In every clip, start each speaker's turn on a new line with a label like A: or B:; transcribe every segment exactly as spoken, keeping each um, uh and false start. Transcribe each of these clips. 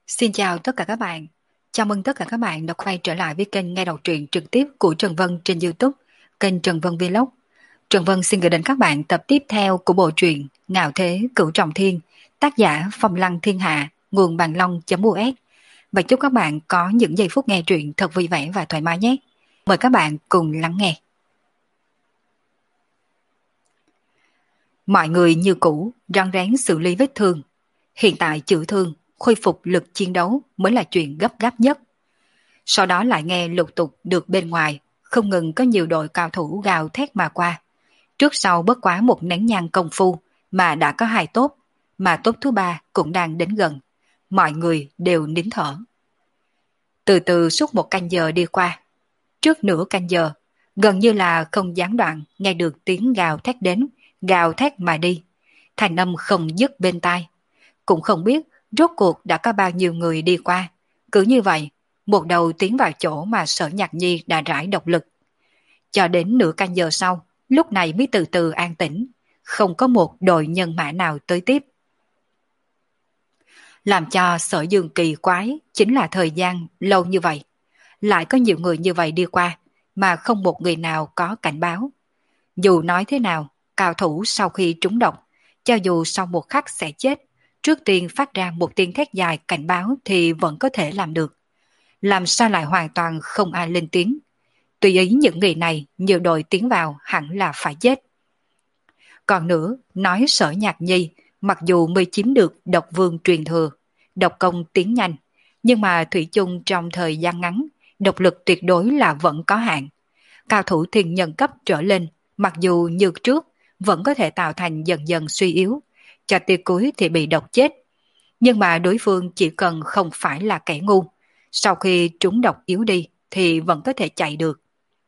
A: Xin chào tất cả các bạn. Chào mừng tất cả các bạn đã quay trở lại với kênh nghe đọc truyện trực tiếp của Trần Vân trên YouTube, kênh Trần Vân Vlog. Trần Vân xin gửi đến các bạn tập tiếp theo của bộ truyện Ngạo Thế Cửu Trọng Thiên, tác giả Phong Lăng Thiên Hạ, nguồn bàn long.us. Và chúc các bạn có những giây phút nghe truyện thật vui vẻ và thoải mái nhé. Mời các bạn cùng lắng nghe. Mọi người như cũ, răng rén xử lý vết thương. Hiện tại chữa thương, khôi phục lực chiến đấu mới là chuyện gấp gáp nhất. Sau đó lại nghe lục tục được bên ngoài, không ngừng có nhiều đội cao thủ gào thét mà qua. Trước sau bất quá một nén nhang công phu mà đã có hai tốt, mà tốt thứ ba cũng đang đến gần. Mọi người đều nín thở. Từ từ suốt một canh giờ đi qua. Trước nửa canh giờ, gần như là không gián đoạn nghe được tiếng gào thét đến, gào thét mà đi. Thành âm không dứt bên tai. Cũng không biết rốt cuộc đã có bao nhiêu người đi qua. Cứ như vậy, một đầu tiến vào chỗ mà Sở Nhạc Nhi đã rải độc lực. Cho đến nửa canh giờ sau, lúc này mới từ từ an tĩnh, không có một đội nhân mã nào tới tiếp. Làm cho Sở Dương kỳ quái chính là thời gian lâu như vậy. Lại có nhiều người như vậy đi qua, mà không một người nào có cảnh báo. Dù nói thế nào, cao thủ sau khi trúng độc, cho dù sau một khắc sẽ chết, trước tiên phát ra một tiếng thét dài cảnh báo thì vẫn có thể làm được. Làm sao lại hoàn toàn không ai lên tiếng? Tùy ý những người này nhiều đội tiến vào hẳn là phải chết. Còn nữa, nói Sở Nhạc Nhi, mặc dù mới chiếm được độc vương truyền thừa, độc công tiến nhanh, nhưng mà thủy chung trong thời gian ngắn, độc lực tuyệt đối là vẫn có hạn. Cao thủ thiên nhân cấp trở lên, mặc dù như trước, vẫn có thể tạo thành dần dần suy yếu, cho tia cuối thì bị độc chết. Nhưng mà đối phương chỉ cần không phải là kẻ ngu, sau khi trúng độc yếu đi thì vẫn có thể chạy được.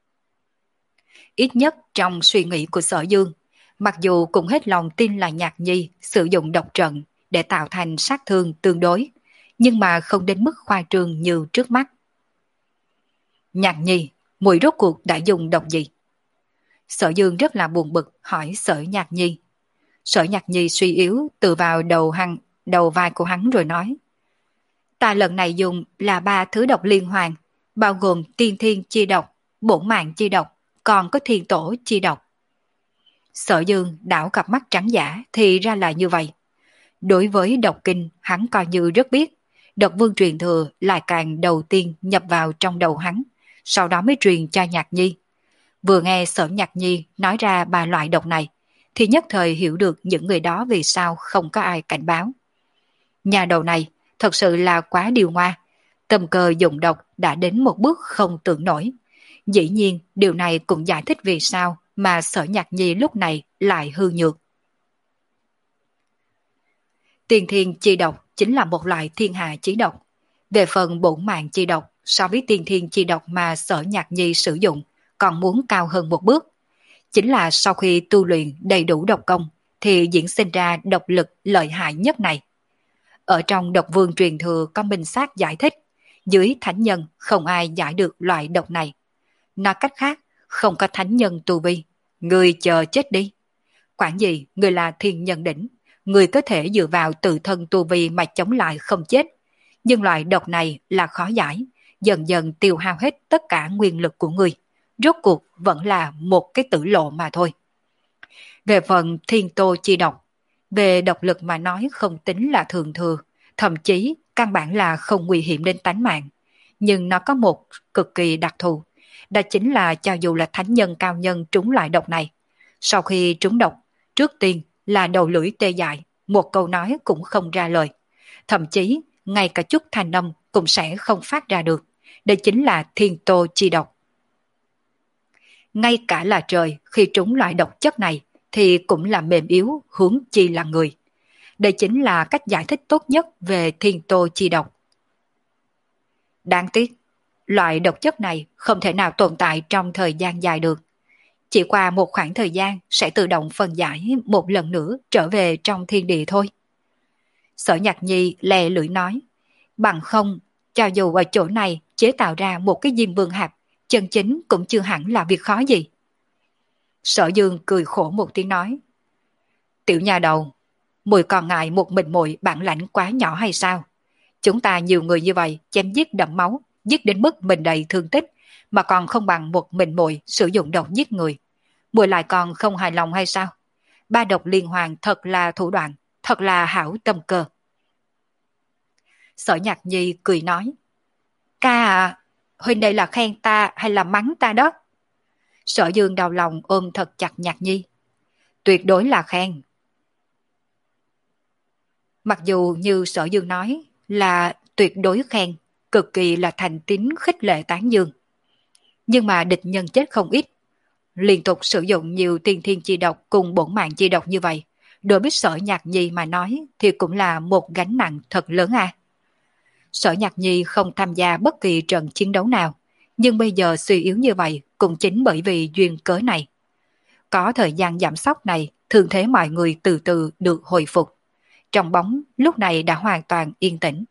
A: Ít nhất trong suy nghĩ của Sở Dương, mặc dù cũng hết lòng tin là Nhạc Nhi sử dụng độc trận để tạo thành sát thương tương đối, nhưng mà không đến mức khoa trương như trước mắt. Nhạc Nhi, muội rốt cuộc đã dùng độc gì? Sở Dương rất là buồn bực hỏi Sở Nhạc Nhi. Sở Nhạc Nhi suy yếu từ vào đầu hắn, đầu vai của hắn rồi nói. Ta lần này dùng là ba thứ độc liên hoàn, bao gồm tiên thiên chi độc, bổn mạng chi độc, còn có thiên tổ chi độc. Sở Dương đảo cặp mắt trắng giả thì ra là như vậy. Đối với độc kinh hắn coi như rất biết, độc vương truyền thừa lại càng đầu tiên nhập vào trong đầu hắn, sau đó mới truyền cho Nhạc Nhi. Vừa nghe Sở Nhạc Nhi nói ra ba loại độc này, thì nhất thời hiểu được những người đó vì sao không có ai cảnh báo. Nhà đầu này thật sự là quá điều ngoa, tâm cơ dùng độc đã đến một bước không tưởng nổi. Dĩ nhiên điều này cũng giải thích vì sao mà Sở Nhạc Nhi lúc này lại hư nhược. Tiên thiên chi độc chính là một loại thiên hạ chí độc. Về phần bổn mạng chi độc, so với tiên thiên chi độc mà Sở Nhạc Nhi sử dụng còn muốn cao hơn một bước. Chính là sau khi tu luyện đầy đủ độc công thì diễn sinh ra độc lực lợi hại nhất này. Ở trong độc vương truyền thừa có minh xác giải thích, dưới thánh nhân không ai giải được loại độc này. Nói cách khác, không có thánh nhân tu vi, người chờ chết đi. Quản gì, người là thiên nhân đỉnh, người có thể dựa vào tự thân tu vi mà chống lại không chết. Nhưng loại độc này là khó giải, dần dần tiêu hao hết tất cả nguyên lực của người. Rốt cuộc vẫn là một cái tử lộ mà thôi. Về phần thiên tô chi độc, về độc lực mà nói không tính là thường thừa, thậm chí căn bản là không nguy hiểm đến tánh mạng. Nhưng nó có một cực kỳ đặc thù, đó chính là cho dù là thánh nhân cao nhân trúng loại độc này, sau khi trúng độc, trước tiên là đầu lưỡi tê dại, một câu nói cũng không ra lời. Thậm chí, ngay cả chút thanh âm cũng sẽ không phát ra được. Đây chính là thiên tô chi độc. Ngay cả là trời khi trúng loại độc chất này thì cũng là mềm yếu, huống chi là người. Đây chính là cách giải thích tốt nhất về thiên tô chi độc. Đáng tiếc, loại độc chất này không thể nào tồn tại trong thời gian dài được. Chỉ qua một khoảng thời gian sẽ tự động phân giải một lần nữa trở về trong thiên địa thôi. Sở Nhạc Nhi lè lưỡi nói, bằng không, cho dù ở chỗ này chế tạo ra một cái diêm vương hạp, chân chính cũng chưa hẳn là việc khó gì. Sở Dương cười khổ một tiếng nói, tiểu nhà đầu, muội còn ngại một mình muội bản lãnh quá nhỏ hay sao? Chúng ta nhiều người như vậy, chém giết đẫm máu, giết đến mức mình đầy thương tích, mà còn không bằng một mình muội sử dụng độc giết người. Muội lại còn không hài lòng hay sao? Ba độc liên hoàn thật là thủ đoạn, thật là hảo tâm cơ. Sở Nhạc Nhi cười nói, ca à, huynh đây là khen ta hay là mắng ta đó? Sở Dương đau lòng ôm thật chặt Nhạc Nhi. Tuyệt đối là khen. Mặc dù như Sở Dương nói là tuyệt đối khen, cực kỳ là thành tín khích lệ tán dương. Nhưng mà địch nhân chết không ít. Liên tục sử dụng nhiều tiên thiên chi độc cùng bổn mạng chi độc như vậy, đối với Sở Nhạc Nhi mà nói thì cũng là một gánh nặng thật lớn à. Sở Nhạc Nhi không tham gia bất kỳ trận chiến đấu nào, nhưng bây giờ suy yếu như vậy cũng chính bởi vì duyên cớ này. Có thời gian giảm sóc này, thương thế mọi người từ từ được hồi phục. Trong bóng lúc này đã hoàn toàn yên tĩnh.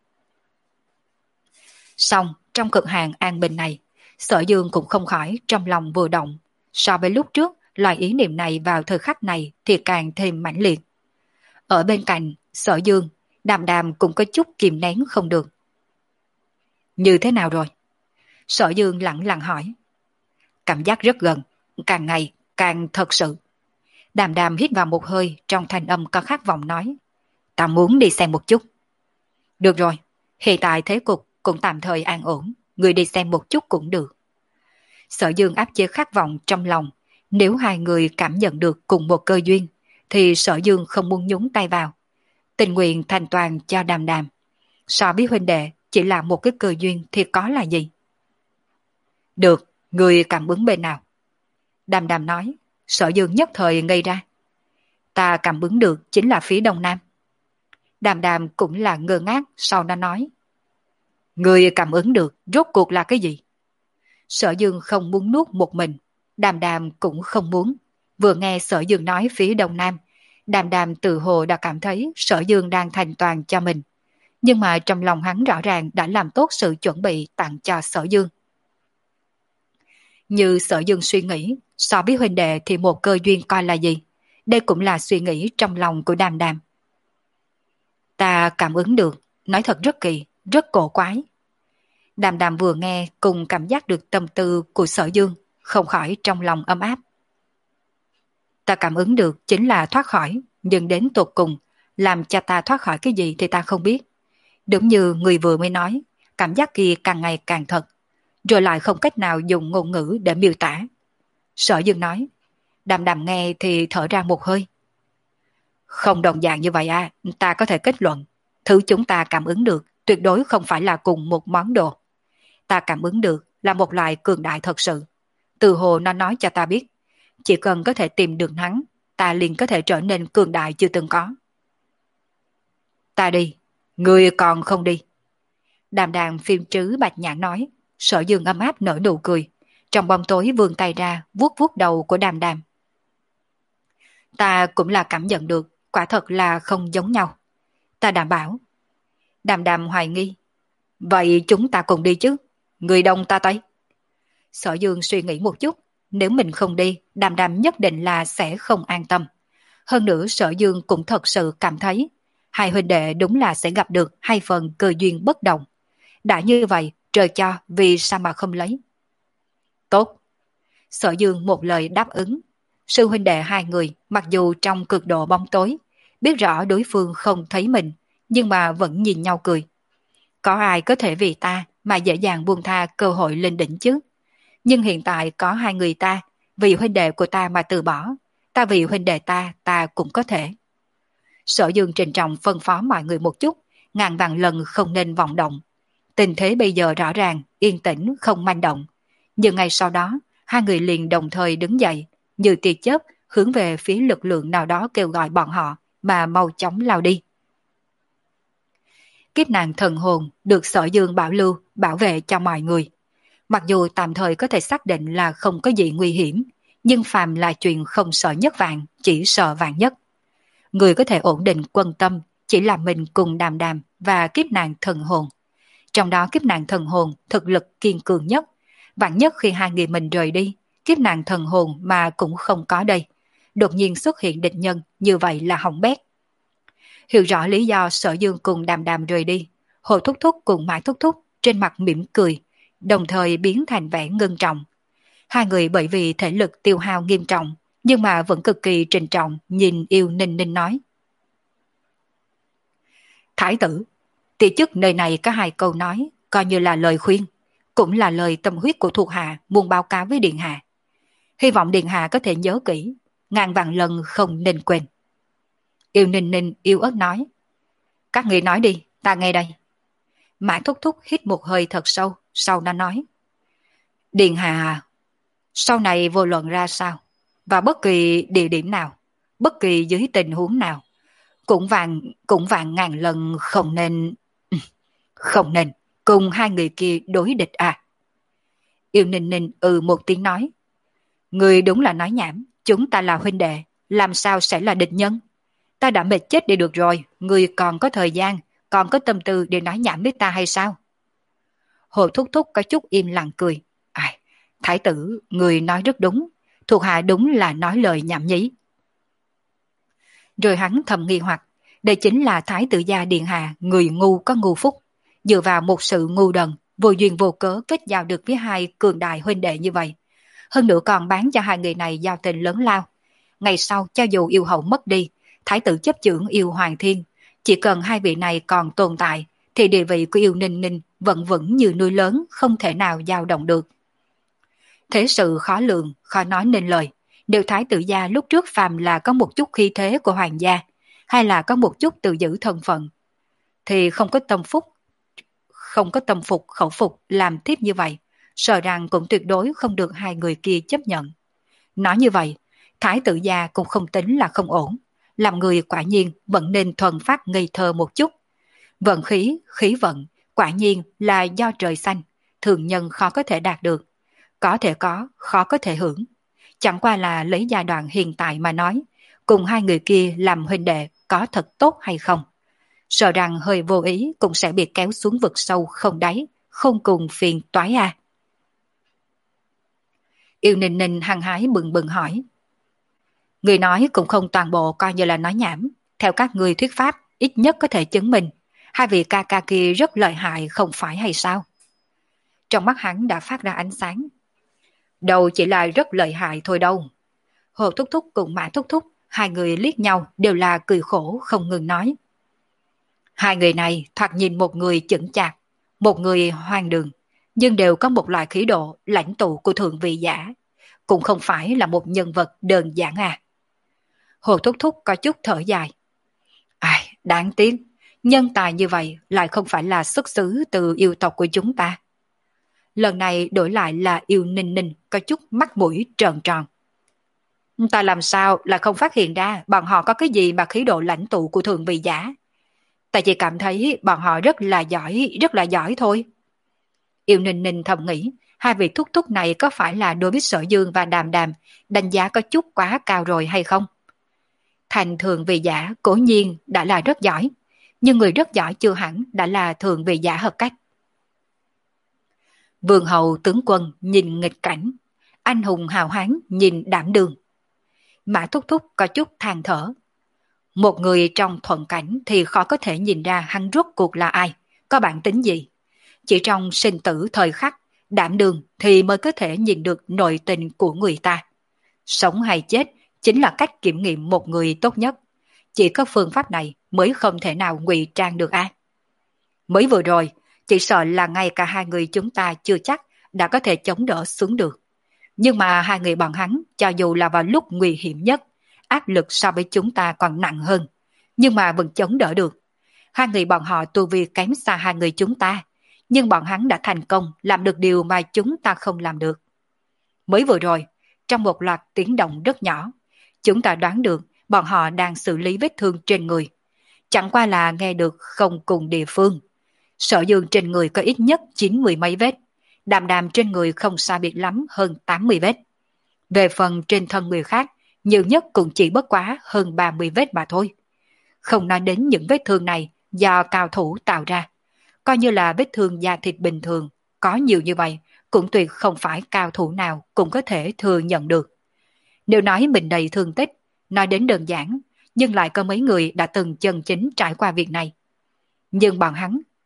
A: Xong, trong cực hạn an bình này, Sở Dương cũng không khỏi trong lòng vừa động. So với lúc trước, loại ý niệm này vào thời khắc này thì càng thêm mãnh liệt. Ở bên cạnh, Sở Dương, Đàm Đàm cũng có chút kìm nén không được. Như thế nào rồi? Sở Dương lặng lặng hỏi. Cảm giác rất gần, càng ngày càng thật sự. Đàm Đàm hít vào một hơi, trong thanh âm có khát vọng nói. Ta muốn đi xem một chút. Được rồi, hiện tại thế cục cũng tạm thời an ổn, người đi xem một chút cũng được. Sở Dương áp chế khát vọng trong lòng, nếu hai người cảm nhận được cùng một cơ duyên, thì Sở Dương không muốn nhúng tay vào. Tình nguyện thành toàn cho Đàm Đàm. So với huynh đệ, chỉ là một cái cơ duyên thì có là gì? Được, người cảm ứng bên nào? Đàm Đàm nói, Sở Dương nhất thời ngây ra. Ta cảm ứng được chính là phía đông nam. Đàm Đàm cũng là ngơ ngác, sau đó nói. Người cảm ứng được rốt cuộc là cái gì? Sở Dương không muốn nuốt một mình, Đàm Đàm cũng không muốn. Vừa nghe Sở Dương nói phía đông nam, Đàm Đàm tự hồ đã cảm thấy Sở Dương đang thành toàn cho mình. Nhưng mà trong lòng hắn rõ ràng đã làm tốt sự chuẩn bị tặng cho Sở Dương. Như Sở Dương suy nghĩ, so với huynh đệ thì một cơ duyên coi là gì? Đây cũng là suy nghĩ trong lòng của Đàm Đàm. Ta cảm ứng được, nói thật rất kỳ, rất cổ quái. Đàm Đàm vừa nghe cùng cảm giác được tâm tư của Sở Dương, không khỏi trong lòng ấm áp. Ta cảm ứng được chính là thoát khỏi, nhưng đến tột cùng, làm cho ta thoát khỏi cái gì thì ta không biết. Đúng như người vừa mới nói, cảm giác kia càng ngày càng thật, rồi lại không cách nào dùng ngôn ngữ để miêu tả. Sở Dương nói, Đàm Đàm nghe thì thở ra một hơi. Không đồng dạng như vậy à, ta có thể kết luận, thứ chúng ta cảm ứng được tuyệt đối không phải là cùng một món đồ. Ta cảm ứng được là một loại cường đại thật sự. Từ hồ nó nói cho ta biết, chỉ cần có thể tìm được hắn, ta liền có thể trở nên cường đại chưa từng có. Ta đi, ngươi còn không đi. Đàm Đàm phim trứ bạch nhãn nói. Sở Dương ấm áp nở nụ cười, trong bóng tối vươn tay ra vuốt vuốt đầu của Đàm Đàm. Ta cũng là cảm nhận được, quả thật là không giống nhau. Ta đảm bảo. Đàm Đàm hoài nghi. Vậy chúng ta cùng đi chứ, người đông ta tây. Sở Dương suy nghĩ một chút, nếu mình không đi, Đàm Đàm nhất định là sẽ không an tâm. Hơn nữa Sở Dương cũng thật sự cảm thấy hai huynh đệ đúng là sẽ gặp được hai phần cơ duyên bất đồng. Đã như vậy, trời cho vì sao mà không lấy. Tốt. Sở Dương một lời đáp ứng. Sư huynh đệ hai người mặc dù trong cực độ bóng tối, biết rõ đối phương không thấy mình, nhưng mà vẫn nhìn nhau cười. Có ai có thể vì ta mà dễ dàng buông tha cơ hội lên đỉnh chứ? Nhưng hiện tại có hai người ta, vì huynh đệ của ta mà từ bỏ, ta vì huynh đệ ta, ta cũng có thể. Sở Dương trịnh trọng phân phó mọi người một chút, ngàn vạn lần không nên vọng động. Tình thế bây giờ rõ ràng, yên tĩnh, không manh động. Nhưng ngay sau đó, hai người liền đồng thời đứng dậy, như tia chớp hướng về phía lực lượng nào đó kêu gọi bọn họ mà mau chóng lao đi. Kiếp nạn thần hồn được Sở Dương bảo lưu, bảo vệ cho mọi người. Mặc dù tạm thời có thể xác định là không có gì nguy hiểm, nhưng phàm là chuyện không sợ nhất vạn, chỉ sợ vạn nhất. Người có thể ổn định quân tâm chỉ là mình cùng Đàm Đàm và kiếp nạn thần hồn. Trong đó kiếp nạn thần hồn thực lực kiên cường nhất, vạn nhất khi hai người mình rời đi, kiếp nạn thần hồn mà cũng không có đây. Đột nhiên xuất hiện địch nhân, như vậy là hỏng bét. Hiểu rõ lý do Sở Dương cùng Đàm Đàm rời đi, Hồ Thúc Thúc cùng Mã Thúc Thúc trên mặt mỉm cười, đồng thời biến thành vẻ ngưng trọng. Hai người bởi vì thể lực tiêu hao nghiêm trọng, nhưng mà vẫn cực kỳ trịnh trọng nhìn Yêu Ninh Ninh nói. Thái tử, tỷ chức nơi này có hai câu nói, coi như là lời khuyên, cũng là lời tâm huyết của thuộc hạ muốn báo cáo với Điện Hạ. Hy vọng Điện Hạ có thể nhớ kỹ, ngàn vạn lần không nên quên. Yêu Ninh Ninh yêu ớt nói. Các người nói đi, ta nghe đây. Mã Thúc Thúc hít một hơi thật sâu, sau đó nói. Điện Hạ, sau này vô luận ra sao, và bất kỳ địa điểm nào, bất kỳ dưới tình huống nào, cũng vàng, cũng vàng ngàn lần không nên, không nên cùng hai người kia đối địch à. Yêu Ninh Ninh ừ một tiếng nói. Người đúng là nói nhảm, chúng ta là huynh đệ, làm sao sẽ là địch nhân? Ta đã mệt chết đi được rồi, người còn có thời gian, còn có tâm tư để nói nhảm với ta hay sao? Hồ Thúc Thúc có chút im lặng cười. Ai, Thái tử, người nói rất đúng, thuộc hạ đúng là nói lời nhảm nhí. Rồi hắn thầm nghi hoặc, đây chính là Thái tử gia Điện Hạ, người ngu có ngu phúc, dựa vào một sự ngu đần, vô duyên vô cớ kết giao được với hai cường đại huynh đệ như vậy. Hơn nữa còn bán cho hai người này giao tình lớn lao. Ngày sau cho dù yêu hậu mất đi, Thái tử chấp chưởng yêu Hoàng Thiên, chỉ cần hai vị này còn tồn tại, thì địa vị của Yêu Ninh Ninh vẫn vững như núi lớn, không thể nào dao động được. Thế sự khó lường, khó nói nên lời. Nếu Thái tử gia lúc trước phàm là có một chút khí thế của hoàng gia, hay là có một chút tự giữ thân phận, thì không có tâm phúc, không có tâm phục khẩu phục làm tiếp như vậy, sợ rằng cũng tuyệt đối không được hai người kia chấp nhận. Nói như vậy, Thái tử gia cũng không tính là không ổn, làm người quả nhiên vẫn nên thuần phát ngây thơ một chút. Vận khí, khí vận, quả nhiên là do trời xanh, thường nhân khó có thể đạt được. Có thể có, khó có thể hưởng. Chẳng qua là lấy giai đoạn hiện tại mà nói, cùng hai người kia làm huynh đệ có thật tốt hay không. Sợ rằng hơi vô ý cũng sẽ bị kéo xuống vực sâu không đáy, không cùng phiền toái à. Yêu Ninh Ninh hăng hái bừng bừng hỏi. Người nói cũng không toàn bộ coi như là nói nhảm. Theo các người thuyết pháp, ít nhất có thể chứng minh hai vị ca ca kia rất lợi hại không phải hay sao? Trong mắt hắn đã phát ra ánh sáng. Đâu chỉ là rất lợi hại thôi đâu. Hồ Thúc Thúc cùng Mã Thúc Thúc, hai người liếc nhau đều là cười khổ không ngừng nói. Hai người này thoạt nhìn một người chững chạc, một người hoang đường, nhưng đều có một loại khí độ lãnh tụ của thượng vị giả, cũng không phải là một nhân vật đơn giản à. Hồ Thúc Thúc có chút thở dài. Ai, đáng tiếc, nhân tài như vậy lại không phải là xuất xứ từ yêu tộc của chúng ta. Lần này đổi lại là Yêu Ninh Ninh có chút mắt mũi tròn tròn. Ta làm sao lại không phát hiện ra bọn họ có cái gì mà khí độ lãnh tụ của thượng vị giả. Ta chỉ cảm thấy bọn họ rất là giỏi, rất là giỏi thôi. Yêu Ninh Ninh thầm nghĩ, hai vị thúc thúc này có phải là đối với Sở Dương và Đàm Đàm đánh giá có chút quá cao rồi hay không? Thành thượng vị giả cố nhiên đã là rất giỏi, nhưng người rất giỏi chưa hẳn đã là thượng vị giả hợp cách. Vương hầu tướng quân nhìn nghịch cảnh, anh hùng hào hán nhìn đảm đường. Mã Thúc Thúc có chút than thở. Một người trong thuận cảnh thì khó có thể nhìn ra hắn rốt cuộc là ai, có bản tính gì. Chỉ trong sinh tử thời khắc, đảm đường thì mới có thể nhìn được nội tình của người ta. Sống hay chết chính là cách kiểm nghiệm một người tốt nhất. Chỉ có phương pháp này mới không thể nào ngụy trang được ai. Mới vừa rồi, chỉ sợ là ngay cả hai người chúng ta chưa chắc đã có thể chống đỡ xuống được. Nhưng mà hai người bọn hắn, cho dù là vào lúc nguy hiểm nhất, áp lực so với chúng ta còn nặng hơn, nhưng mà vẫn chống đỡ được. Hai người bọn họ tu vi kém xa hai người chúng ta, nhưng bọn hắn đã thành công làm được điều mà chúng ta không làm được. Mới vừa rồi, trong một loạt tiếng động rất nhỏ, chúng ta đoán được bọn họ đang xử lý vết thương trên người. Chẳng qua là nghe được không cùng địa phương. Sở Dương trên người có ít nhất chín mươi mấy vết, Đàm Đàm trên người không xa biệt lắm hơn tám mươi vết. Về phần trên thân người khác, nhiều nhất cũng chỉ bất quá hơn ba mươi vết mà thôi. Không nói đến những vết thương này do cao thủ tạo ra. Coi như là vết thương da thịt bình thường, có nhiều như vậy, cũng tuyệt không phải cao thủ nào cũng có thể thừa nhận được. Nếu nói mình đầy thương tích, nói đến đơn giản, nhưng lại có mấy người đã từng chân chính trải qua việc này. Nhưng bọn hắn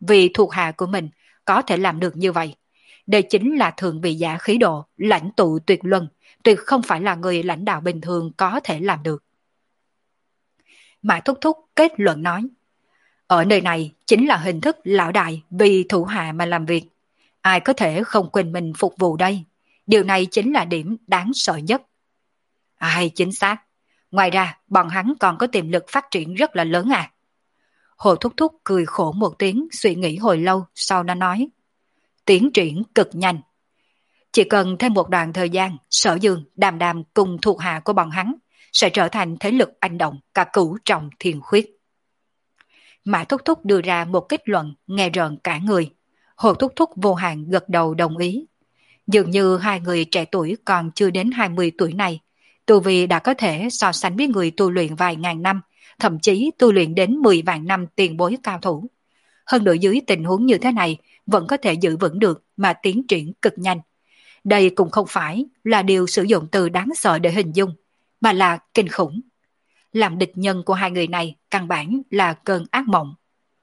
A: vì thuộc hạ của mình có thể làm được như vậy. Đây chính là thượng vị giả khí độ, lãnh tụ tuyệt luân, tuyệt không phải là người lãnh đạo bình thường có thể làm được. Mã Thúc Thúc kết luận nói, ở nơi này chính là hình thức lão đại vì thủ hạ mà làm việc. Ai có thể không quên mình phục vụ đây? Điều này chính là điểm đáng sợ nhất. Ai chính xác. Ngoài ra, bọn hắn còn có tiềm lực phát triển rất là lớn à. Hồ Thúc Thúc cười khổ một tiếng, suy nghĩ hồi lâu, sau đó nói. Tiến triển cực nhanh. Chỉ cần thêm một đoạn thời gian, Sở Dương, Đàm Đàm cùng thuộc hạ của bọn hắn sẽ trở thành thế lực anh động cả cửu trọng thiên khuyết. Mã Thúc Thúc đưa ra một kết luận nghe rợn cả người. Hồ Thúc Thúc vô hạn gật đầu đồng ý. Dường như hai người trẻ tuổi còn chưa đến hai mươi tuổi này, tu vi đã có thể so sánh với người tu luyện vài ngàn năm, thậm chí tu luyện đến mười vạn năm tiền bối cao thủ. Hơn nữa dưới tình huống như thế này, vẫn có thể giữ vững được mà tiến triển cực nhanh. Đây cũng không phải là điều sử dụng từ đáng sợ để hình dung, mà là kinh khủng. Làm địch nhân của hai người này căn bản là cơn ác mộng.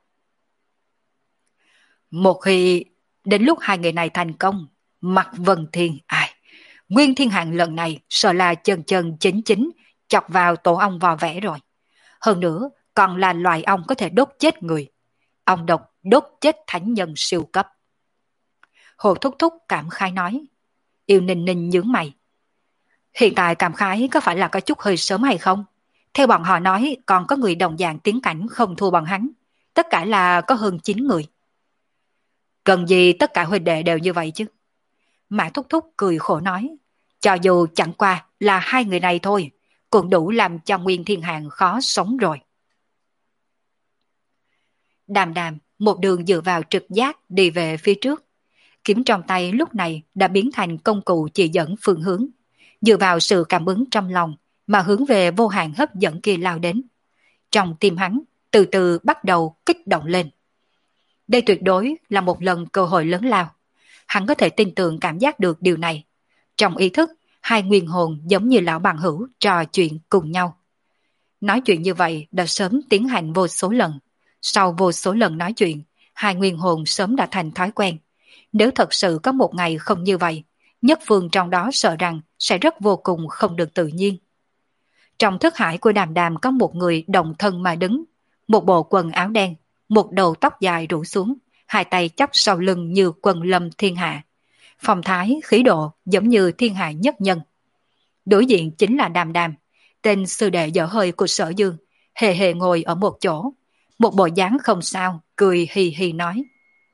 A: Một khi đến lúc hai người này thành công, Mạc Vân Thiên ai, Nguyên Thiên Hạng lần này sợ là chân chân chính chính chọc vào tổ ong vò vẽ rồi. Hơn nữa còn là loài ong có thể đốt chết người. Ong độc đốt chết thánh nhân siêu cấp. Hồ Thúc Thúc cảm khái nói. Yêu Ninh Ninh nhướng mày. Hiện tại cảm khái có phải là có chút hơi sớm hay không? Theo bọn họ nói còn có người đồng dạng tiến cảnh không thua bọn hắn. Tất cả là có hơn chín người. Cần gì tất cả huynh đệ đều như vậy chứ? Mã Thúc Thúc cười khổ nói. Cho dù chẳng qua là hai người này thôi, cũng đủ làm cho Nguyên Thiên Hạng khó sống rồi. Đàm Đàm một đường dựa vào trực giác đi về phía trước. Kiếm trong tay lúc này đã biến thành công cụ chỉ dẫn phương hướng. Dựa vào sự cảm ứng trong lòng mà hướng về vô hạn hấp dẫn kia lao đến. Trong tim hắn từ từ bắt đầu kích động lên. Đây tuyệt đối là một lần cơ hội lớn lao. Hắn có thể tin tưởng cảm giác được điều này. Trong ý thức, hai nguyên hồn giống như lão bằng hữu trò chuyện cùng nhau. Nói chuyện như vậy đã sớm tiến hành vô số lần. Sau vô số lần nói chuyện, hai nguyên hồn sớm đã thành thói quen. Nếu thật sự có một ngày không như vậy, nhất phương trong đó sợ rằng sẽ rất vô cùng không được tự nhiên. Trong thức hải của Đàm Đàm có một người đồng thân mà đứng, một bộ quần áo đen, một đầu tóc dài rủ xuống, hai tay chắp sau lưng như quần lâm thiên hạ. Phong thái, khí độ giống như thiên hạ nhất nhân. Đối diện chính là Đàm Đàm, tên sư đệ dở hơi của Sở Dương, hề hề ngồi ở một chỗ, một bộ dáng không sao, cười hì hì nói.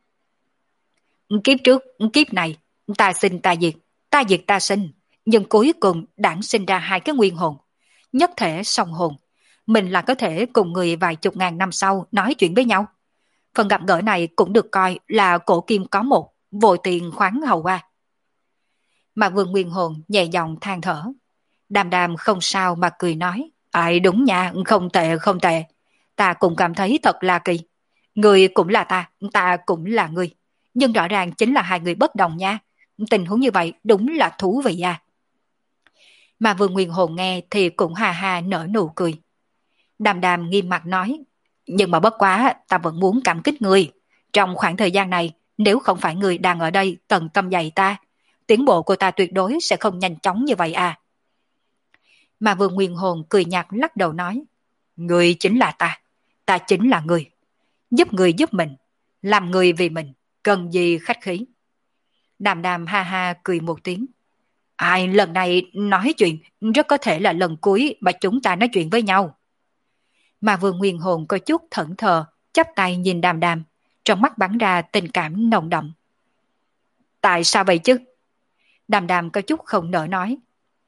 A: Kiếp trước, kiếp này, ta sinh ta diệt, ta diệt ta sinh, nhưng cuối cùng đản sinh ra hai cái nguyên hồn, nhất thể song hồn. Mình là có thể cùng người vài chục ngàn năm sau nói chuyện với nhau. Phần gặp gỡ này cũng được coi là cổ kim có một, vội tiền khoáng hầu qua. Mà Vương Nguyên Hồn nhẹ giọng than thở. Đàm Đàm không sao mà cười nói. Ai đúng nha, không tệ không tệ. Ta cũng cảm thấy thật là kỳ. Người cũng là ta, ta cũng là người. Nhưng rõ ràng chính là hai người bất đồng nha. Tình huống như vậy đúng là thú vị à. Mà Vương Nguyên Hồn nghe thì cũng hà hà nở nụ cười. Đàm Đàm nghiêm mặt nói. Nhưng mà bất quá ta vẫn muốn cảm kích người. Trong khoảng thời gian này, nếu không phải người đang ở đây tận tâm dạy ta, tiến bộ của ta tuyệt đối sẽ không nhanh chóng như vậy à. Mà Vương Nguyên Hồn cười nhạt lắc đầu nói. Người chính là ta, ta chính là người. Giúp người giúp mình, làm người vì mình, cần gì khách khí. Đàm Đàm ha ha cười một tiếng. Ai lần này nói chuyện rất có thể là lần cuối mà chúng ta nói chuyện với nhau. Mà Vương Nguyên Hồn có chút thẫn thờ, chắp tay nhìn Đàm Đàm, trong mắt bắn ra tình cảm nồng đậm. Tại sao vậy chứ? Đàm Đàm có chút không nỡ nói.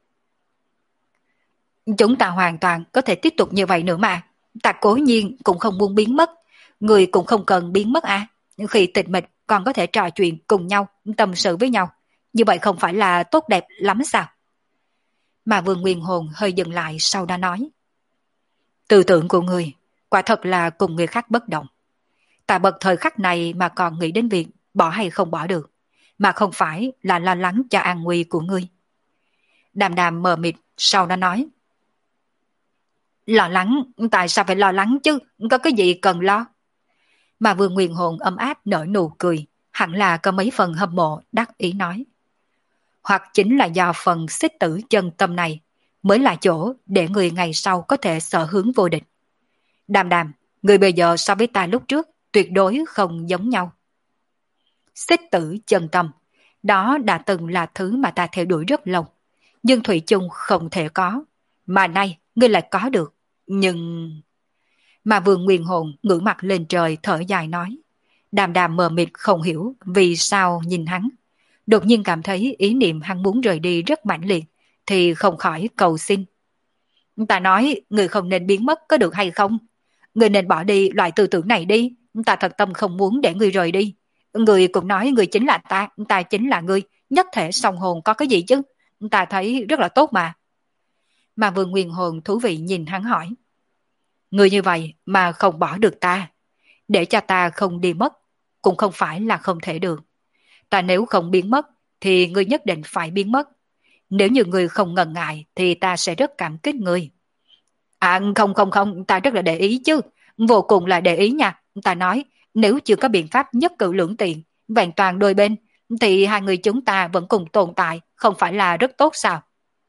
A: Chúng ta hoàn toàn có thể tiếp tục như vậy nữa mà. Ta cố nhiên cũng không muốn biến mất. Người cũng không cần biến mất à. Khi tịch mịch còn có thể trò chuyện cùng nhau, tâm sự với nhau. Như vậy không phải là tốt đẹp lắm sao? Mà Vương Nguyên Hồn hơi dừng lại sau đó nói. Tư tưởng của người quả thật là cùng người khác bất đồng. Tại bậc thời khắc này mà còn nghĩ đến việc bỏ hay không bỏ được, mà không phải là lo lắng cho an nguy của ngươi. Đàm Đàm mờ mịt sau đó nói. Lo lắng? Tại sao phải lo lắng chứ? Có cái gì cần lo? Mà Vương Nguyên Hồn ấm áp nở nụ cười, hẳn là có mấy phần hâm mộ đắc ý nói. Hoặc chính là do phần xích tử chân tâm này mới là chỗ để người ngày sau có thể sở hướng vô địch. Đàm đàm, người bây giờ so với ta lúc trước tuyệt đối không giống nhau. Xích tử chân tâm, đó đã từng là thứ mà ta theo đuổi rất lâu, nhưng thủy chung không thể có, mà nay ngươi lại có được, nhưng... Mà Vương Nguyên Hồn ngửa mặt lên trời thở dài nói. Đàm đàm mờ mịt không hiểu vì sao nhìn hắn. Đột nhiên cảm thấy ý niệm hắn muốn rời đi rất mãnh liệt, thì không khỏi cầu xin. Ta nói, người không nên biến mất có được hay không? Người nên bỏ đi loại tư tưởng này đi, ta thật tâm không muốn để người rời đi. Người cũng nói người chính là ta, ta chính là người, nhất thể song hồn có cái gì chứ? Ta thấy rất là tốt mà. Mà Vương Nguyên Hồn thú vị nhìn hắn hỏi. Người như vậy mà không bỏ được ta, để cho ta không đi mất, cũng không phải là không thể được. Ta nếu không biến mất, thì ngươi nhất định phải biến mất. Nếu như ngươi không ngần ngại, thì ta sẽ rất cảm kích ngươi. À không không không, ta rất là để ý chứ, vô cùng là để ý nha. Ta nói, nếu chưa có biện pháp nhất cử lưỡng tiện, vẹn toàn đôi bên, thì hai người chúng ta vẫn cùng tồn tại, không phải là rất tốt sao?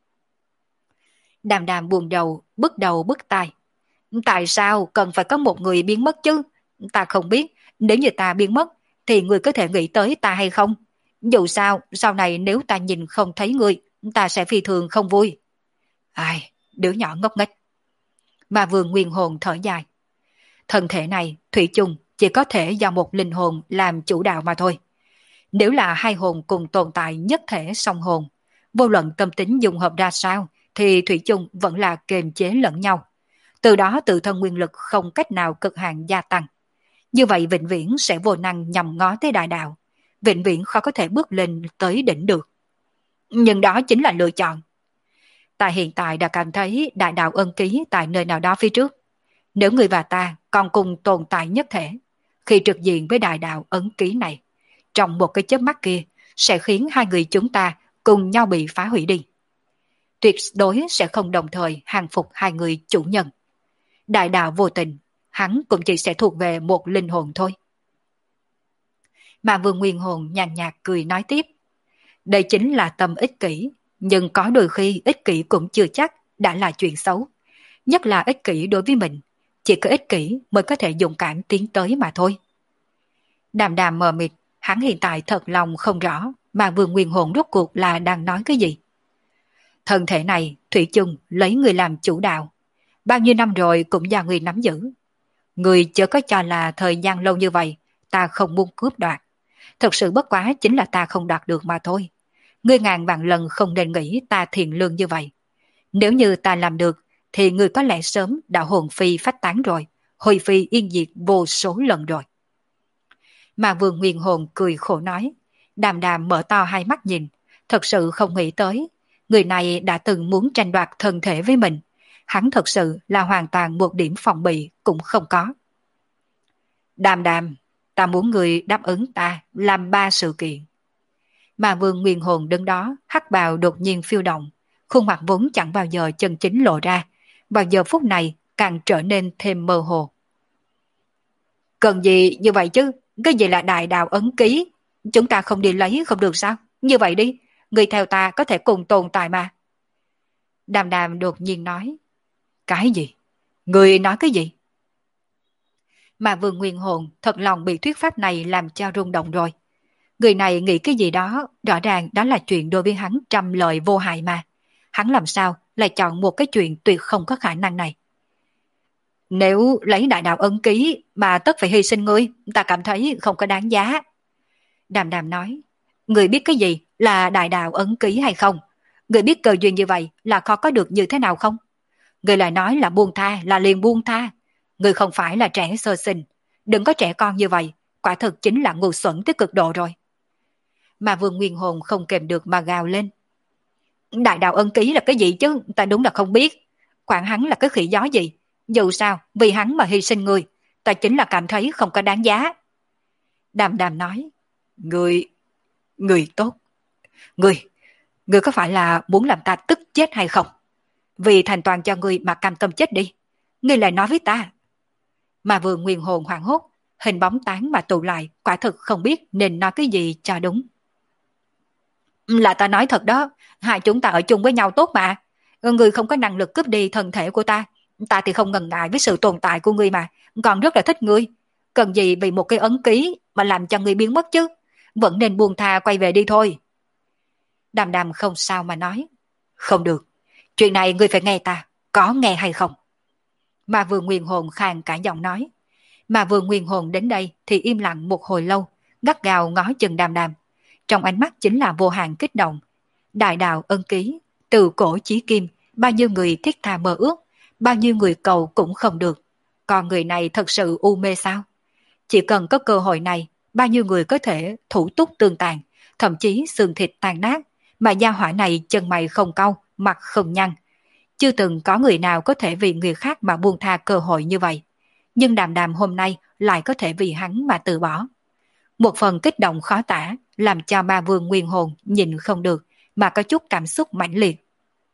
A: Đàm đàm buồn đầu, bứt đầu bứt tai. Tại sao cần phải có một người biến mất chứ? Ta không biết, nếu như ta biến mất, thì người có thể nghĩ tới ta hay không? Dù sao, sau này nếu ta nhìn không thấy người, ta sẽ phi thường không vui. Ai, đứa nhỏ ngốc nghếch. Mà Vương Nguyên Hồn thở dài. Thân thể này, thủy chung, chỉ có thể do một linh hồn làm chủ đạo mà thôi. Nếu là hai hồn cùng tồn tại nhất thể song hồn, vô luận tâm tính dung hợp ra sao, thì thủy chung vẫn là kiềm chế lẫn nhau. Từ đó tự thân nguyên lực không cách nào cực hạn gia tăng. Như vậy vĩnh viễn sẽ vô năng nhằm ngó tới đại đạo, vĩnh viễn khó có thể bước lên tới đỉnh được. Nhưng đó chính là lựa chọn. Ta hiện tại đã cảm thấy đại đạo ân ký tại nơi nào đó phía trước. Nếu người và ta còn cùng tồn tại nhất thể, khi trực diện với đại đạo ấn ký này, trong một cái chớp mắt kia sẽ khiến hai người chúng ta cùng nhau bị phá hủy đi. Tuyệt đối sẽ không đồng thời hàng phục hai người chủ nhân. Đại đạo vô tình, hắn cũng chỉ sẽ thuộc về một linh hồn thôi. Mà Vương Nguyên Hồn nhàn nhạt cười nói tiếp. Đây chính là tâm ích kỷ, nhưng có đôi khi ích kỷ cũng chưa chắc đã là chuyện xấu. Nhất là ích kỷ đối với mình, chỉ có ích kỷ mới có thể dũng cảm tiến tới mà thôi. Đàm đàm mờ mịt, hắn hiện tại thật lòng không rõ mà Vương Nguyên Hồn rốt cuộc là đang nói cái gì. Thân thể này, thủy chung lấy người làm chủ đạo. Bao nhiêu năm rồi cũng do người nắm giữ. Người chớ có cho là thời gian lâu như vậy, ta không muốn cướp đoạt. Thật sự bất quá chính là ta không đạt được mà thôi. Ngươi ngàn vạn lần không nên nghĩ ta thiện lương như vậy. Nếu như ta làm được, thì ngươi có lẽ sớm đã hồn phi phách tán rồi, hồi phi yên diệt vô số lần rồi. Mà Vương Nguyên Hồn cười khổ nói, đàm đàm mở to hai mắt nhìn, thật sự không nghĩ tới. Người này đã từng muốn tranh đoạt thân thể với mình. Hắn thật sự là hoàn toàn một điểm phòng bị cũng không có. Đàm đàm, ta muốn người đáp ứng ta làm ba sự kiện. Mà Vương Nguyên Hồn đứng đó, hắc bào đột nhiên phiêu động, khuôn mặt vốn chẳng bao giờ chân chính lộ ra, vào giờ phút này càng trở nên thêm mơ hồ. Cần gì như vậy chứ? Cái gì là đại đạo ấn ký? Chúng ta không đi lấy không được sao? Như vậy đi, người theo ta có thể cùng tồn tại mà. Đàm đàm đột nhiên nói. Cái gì? Người nói cái gì? Mà Vương Nguyên Hồn thật lòng bị thuyết pháp này làm cho rung động rồi. Người này nghĩ cái gì đó, rõ ràng đó là chuyện đối với hắn trăm lời vô hại mà. Hắn làm sao lại chọn một cái chuyện tuyệt không có khả năng này? Nếu lấy đại đạo ân ký mà tất phải hy sinh ngươi, ta cảm thấy không có đáng giá. Đàm đàm nói, người biết cái gì là đại đạo ấn ký hay không? Người biết cơ duyên như vậy là khó có được như thế nào không? Người lại nói là buông tha, là liền buông tha. Người không phải là trẻ sơ sinh. Đừng có trẻ con như vậy, quả thực chính là ngu xuẩn tới cực độ rồi. Mà Vương Nguyên Hồn không kèm được mà gào lên. Đại đạo ân ký là cái gì chứ, ta đúng là không biết. Khoảng hắn là cái khỉ gió gì. Dù sao, vì hắn mà hy sinh người, ta chính là cảm thấy không có đáng giá. Đàm đàm nói, người, người tốt. Người, người có phải là muốn làm ta tức chết hay không? Vì thành toàn cho người mà cam tâm chết đi. Ngươi lại nói với ta. Mà Vương Nguyên Hồn hoảng hốt, hình bóng tán mà tụ lại, quả thực không biết nên nói cái gì cho đúng. Là ta nói thật đó, hai chúng ta ở chung với nhau tốt mà. Ngươi không có năng lực cướp đi thân thể của ta. Ta thì không ngần ngại với sự tồn tại của ngươi mà, còn rất là thích ngươi. Cần gì vì một cái ấn ký mà làm cho ngươi biến mất chứ? Vẫn nên buông tha quay về đi thôi. Đàm Đàm không sao mà nói. Không được, chuyện này ngươi phải nghe ta, có nghe hay không? Mà Vương Nguyên Hồn khàn cả giọng nói. Mà Vương Nguyên Hồn đến đây thì im lặng một hồi lâu, gắt gao ngó chừng Đàm Đàm. Trong ánh mắt chính là vô hạn kích động. Đại đạo ân ký, từ cổ chí kim, bao nhiêu người thiết tha mơ ước, bao nhiêu người cầu cũng không được. Còn người này thật sự u mê sao? Chỉ cần có cơ hội này, bao nhiêu người có thể thủ túc tương tàn, thậm chí xương thịt tan nát, mà gia hỏa này chân mày không cau, mặt không nhăn. Chưa từng có người nào có thể vì người khác mà buông tha cơ hội như vậy. Nhưng Đàm Đàm hôm nay lại có thể vì hắn mà từ bỏ. Một phần kích động khó tả, làm cho Ma Vương Nguyên Hồn nhìn không được, mà có chút cảm xúc mãnh liệt.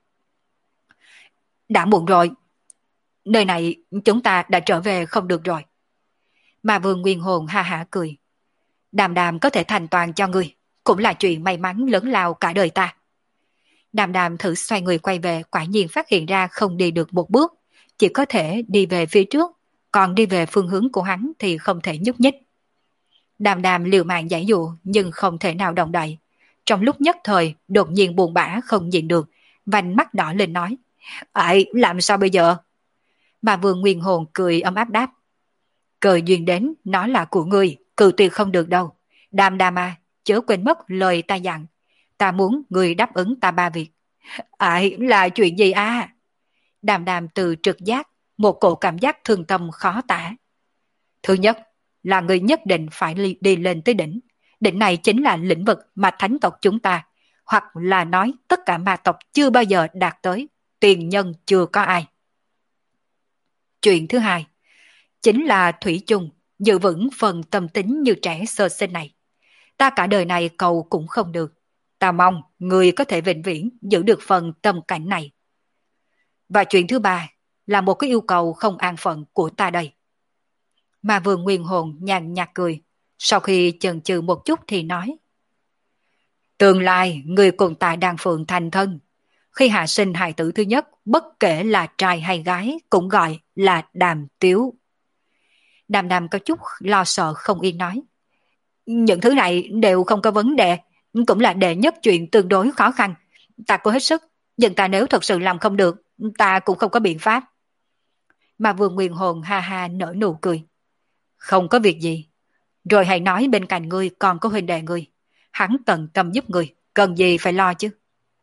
A: Đã muộn rồi. Nơi này chúng ta đã trở về không được rồi. Ma Vương Nguyên Hồn ha hả cười. Đàm Đàm có thể thành toàn cho ngươi, cũng là chuyện may mắn lớn lao cả đời ta. Đàm Đàm thử xoay người quay về, quả nhiên phát hiện ra không đi được một bước, chỉ có thể đi về phía trước, còn đi về phương hướng của hắn thì không thể nhúc nhích. Đàm Đàm liều mạng giãy dụ nhưng không thể nào động đậy. Trong lúc nhất thời, đột nhiên buồn bã không nhịn được, vành mắt đỏ lên nói: "Ấy, làm sao bây giờ?" Mà Vương Nguyên Hồn cười ấm áp đáp: "Cơ duyên đến, nó là của ngươi, cự tuyệt không được đâu. Đàm Đàm à, chớ quên mất lời ta dặn. Ta muốn ngươi đáp ứng ta ba việc." "Ấy, là chuyện gì à?" Đàm Đàm từ trực giác, một cổ cảm giác thương tâm khó tả. "Thứ nhất, là người nhất định phải đi lên tới đỉnh. Đỉnh này chính là lĩnh vực mà thánh tộc chúng ta, hoặc là nói tất cả ma tộc chưa bao giờ đạt tới, tiền nhân chưa có ai. Chuyện thứ hai, chính là thủy chung, giữ vững phần tâm tính như trẻ sơ sinh này. Ta cả đời này cầu cũng không được. Ta mong người có thể vĩnh viễn giữ được phần tâm cảnh này. Và chuyện thứ ba, là một cái yêu cầu không an phận của ta đây." Mà Vương Nguyên Hồn nhàn nhạt cười, sau khi chần chừ một chút thì nói: "Tương lai người cùng ta đang phượng thành thân. Khi hạ sinh hài tử thứ nhất, bất kể là trai hay gái, cũng gọi là Đàm Tiếu." Đàm Đàm có chút lo sợ không yên nói: "Những thứ này đều không có vấn đề, cũng là đệ nhất chuyện tương đối khó khăn. Ta cố hết sức, nhưng ta nếu thật sự làm không được, ta cũng không có biện pháp." Mà Vương Nguyên Hồn ha ha nở nụ cười: "Không có việc gì. Rồi hãy nói bên cạnh ngươi còn có huynh đệ ngươi. Hắn tận tâm giúp ngươi, cần gì phải lo chứ."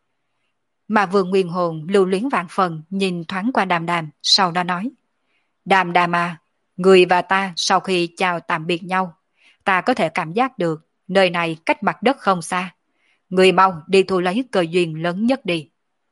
A: Mà Vương Nguyên Hồn lưu luyến vạn phần nhìn thoáng qua Đàm Đàm, sau đó nói: "Đàm Đàm à, người và ta sau khi chào tạm biệt nhau, ta có thể cảm giác được nơi này cách mặt đất không xa. Người mau đi thu lấy cơ duyên lớn nhất đi."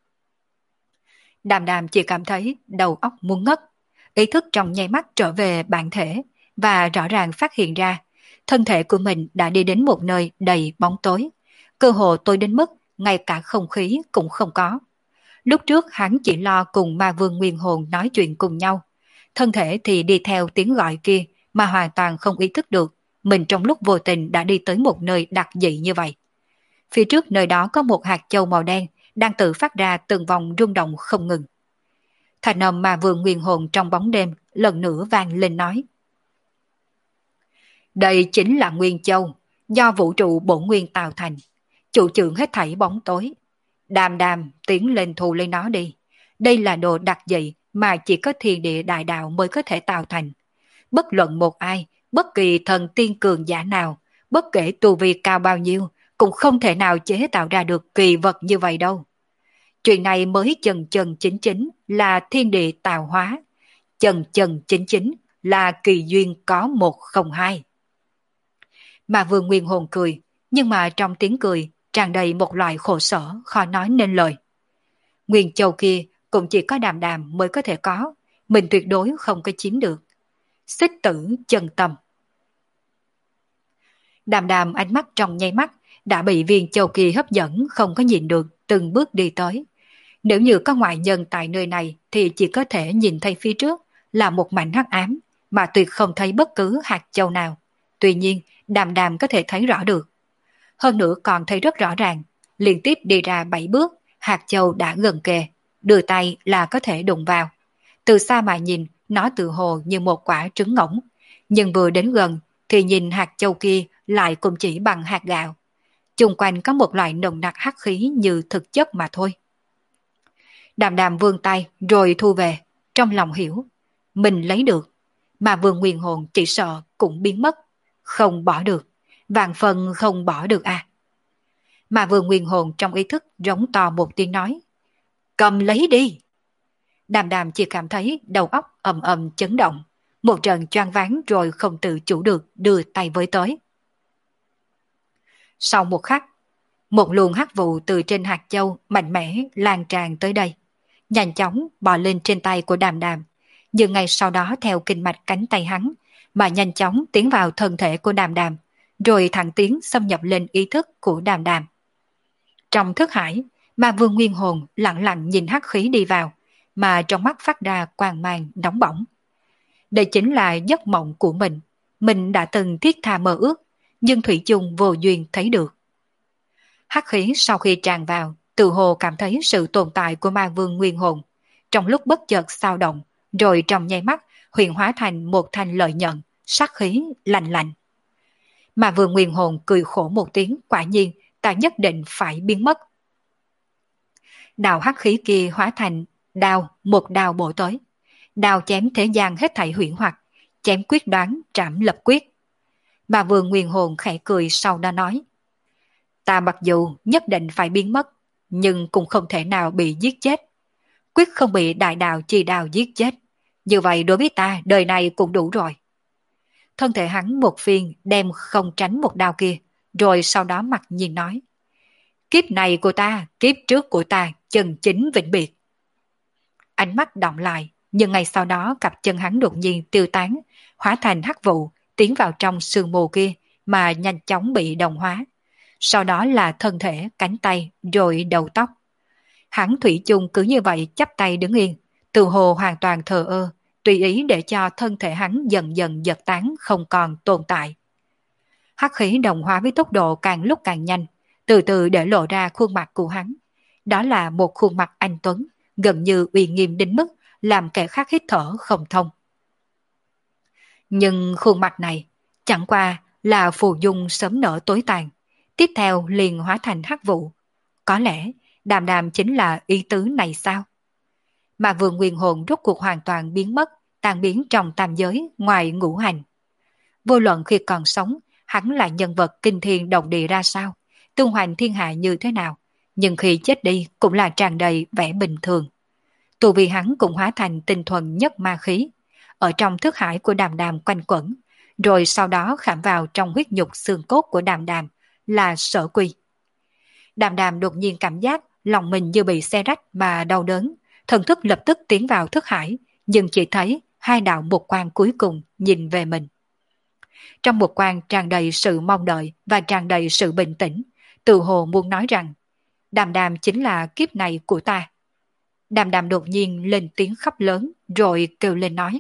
A: Đàm Đàm chỉ cảm thấy đầu óc muốn ngất, ý thức trong nháy mắt trở về bản thể, và rõ ràng phát hiện ra thân thể của mình đã đi đến một nơi đầy bóng tối, cơ hồ tối đến mức ngay cả không khí cũng không có. Lúc trước hắn chỉ lo cùng Ma Vương Nguyên Hồn nói chuyện cùng nhau, thân thể thì đi theo tiếng gọi kia mà hoàn toàn không ý thức được mình trong lúc vô tình đã đi tới một nơi đặc dị như vậy. Phía trước nơi đó có một hạt châu màu đen đang tự phát ra từng vòng rung động không ngừng. Thành âm Ma Vương Nguyên Hồn trong bóng đêm lần nữa vang lên nói: "Đây chính là Nguyên Châu, do vũ trụ bổn nguyên tạo thành, chủ trưởng hết thảy bóng tối. Đàm Đàm tiến lên thu lấy nó đi. Đây là đồ đặc dị mà chỉ có thiên địa đại đạo mới có thể tạo thành. Bất luận một ai, bất kỳ thần tiên cường giả nào, bất kể tu vi cao bao nhiêu, cũng không thể nào chế tạo ra được kỳ vật như vậy đâu. Chuyện này mới chân chân chính chính là thiên địa tạo hóa, chân chân chính chính là kỳ duyên có một không hai." Mà Vương Nguyên Hồn cười, nhưng mà trong tiếng cười tràn đầy một loại khổ sở khó nói nên lời. Nguyên Châu kia cũng chỉ có Đàm Đàm mới có thể có, mình tuyệt đối không có chiếm được. Xích tử chân tâm. Đàm Đàm ánh mắt trong nháy mắt đã bị viên châu kia hấp dẫn, không có nhìn được, từng bước đi tới. Nếu như có ngoại nhân tại nơi này thì chỉ có thể nhìn thấy phía trước là một mảnh hắc ám, mà tuyệt không thấy bất cứ hạt châu nào. Tuy nhiên, Đàm Đàm có thể thấy rõ được. Hơn nữa còn thấy rất rõ ràng, liên tiếp đi ra bảy bước, hạt châu đã gần kề, đưa tay là có thể đụng vào. Từ xa mà nhìn, nó tự hồ như một quả trứng ngỗng, nhưng vừa đến gần thì nhìn hạt châu kia lại cũng chỉ bằng hạt gạo. Chung quanh có một loại nồng nặc hắc khí như thực chất mà thôi. Đàm Đàm vươn tay rồi thu về, trong lòng hiểu, mình lấy được, mà Vương Nguyên Hồn chỉ sợ cũng biến mất, không bỏ được, vạn phần không bỏ được à. Mà Vương Nguyên Hồn trong ý thức rống to một tiếng nói, cầm lấy đi. Đàm Đàm chỉ cảm thấy đầu óc ầm ầm chấn động, một trận choáng váng rồi không tự chủ được đưa tay với tới. Sau một khắc, một luồng hắc vụ từ trên hạt châu mạnh mẽ lan tràn tới đây, nhanh chóng bò lên trên tay của Đàm Đàm, nhưng ngay sau đó theo kinh mạch cánh tay hắn mà nhanh chóng tiến vào thân thể của Đàm Đàm, rồi thẳng tiến xâm nhập lên ý thức của Đàm Đàm. Trong thức hải, mà Vương Nguyên Hồn lặng lặng nhìn hắc khí đi vào, mà trong mắt phát ra quang mang nóng bỏng. Đây chính là giấc mộng của mình, mình đã từng thiết tha mơ ước, nhưng thủy chung vô duyên thấy được. Hắc khí sau khi tràn vào, tự hồ cảm thấy sự tồn tại của ma vương Nguyên Hồn, trong lúc bất chợt xao động, rồi trong nháy mắt huyền hóa thành một thanh lợi nhận, sắc khí lạnh lạnh. Ma vương Nguyên Hồn cười khổ một tiếng, quả nhiên ta nhất định phải biến mất. Đào hắc khí kia hóa thành đao, một đao bổ tới. Đao chém thế gian hết thảy huyễn hoặc, chém quyết đoán, trảm lập quyết. Mà vương Nguyên Hồn khẽ cười sau đó nói, ta mặc dù nhất định phải biến mất, nhưng cũng không thể nào bị giết chết. Quyết không bị đại đạo chi đao giết chết. Như vậy đối với ta đời này cũng đủ rồi. Thân thể hắn một phiên đem không tránh một đao kia, rồi sau đó mặt nhìn nói, kiếp này của ta, kiếp trước của ta, chân chính vĩnh biệt. Ánh mắt động lại, nhưng ngay sau đó cặp chân hắn đột nhiên tiêu tán, hóa thành hắc vụ, tiến vào trong sương mù kia mà nhanh chóng bị đồng hóa. Sau đó là thân thể, cánh tay, rồi đầu tóc. Hắn thủy chung cứ như vậy chắp tay đứng yên, từ hồ hoàn toàn thờ ơ, tùy ý để cho thân thể hắn dần dần giật tán không còn tồn tại. Hắc khí đồng hóa với tốc độ càng lúc càng nhanh, từ từ để lộ ra khuôn mặt của hắn. Đó là một khuôn mặt anh tuấn, gần như uy nghiêm đến mức làm kẻ khác hít thở không thông. Nhưng khuôn mặt này chẳng qua là phù dung sớm nở tối tàn, tiếp theo liền hóa thành hắc vụ. Có lẽ Đàm Đàm chính là ý tứ này sao? Mà Vương Nguyên Hồn rốt cuộc hoàn toàn biến mất, tan biến trong tam giới ngoài ngũ hành. Vô luận khi còn sống, hắn là nhân vật kinh thiên động địa ra sao, tung hoành thiên hạ như thế nào, nhưng khi chết đi cũng là tràn đầy vẻ bình thường. Tu vi hắn cũng hóa thành tinh thuần nhất ma khí, ở trong thức hải của Đàm Đàm quanh quẩn, rồi sau đó khảm vào trong huyết nhục xương cốt của Đàm Đàm là sở quy. Đàm Đàm đột nhiên cảm giác lòng mình như bị xé rách mà đau đớn, thần thức lập tức tiến vào thức hải, nhưng chỉ thấy hai đạo một quang cuối cùng nhìn về mình. Trong một quang tràn đầy sự mong đợi và tràn đầy sự bình tĩnh, tự hồ muốn nói rằng, Đàm Đàm chính là kiếp này của ta. Đàm Đàm đột nhiên lên tiếng khóc lớn, rồi kêu lên nói,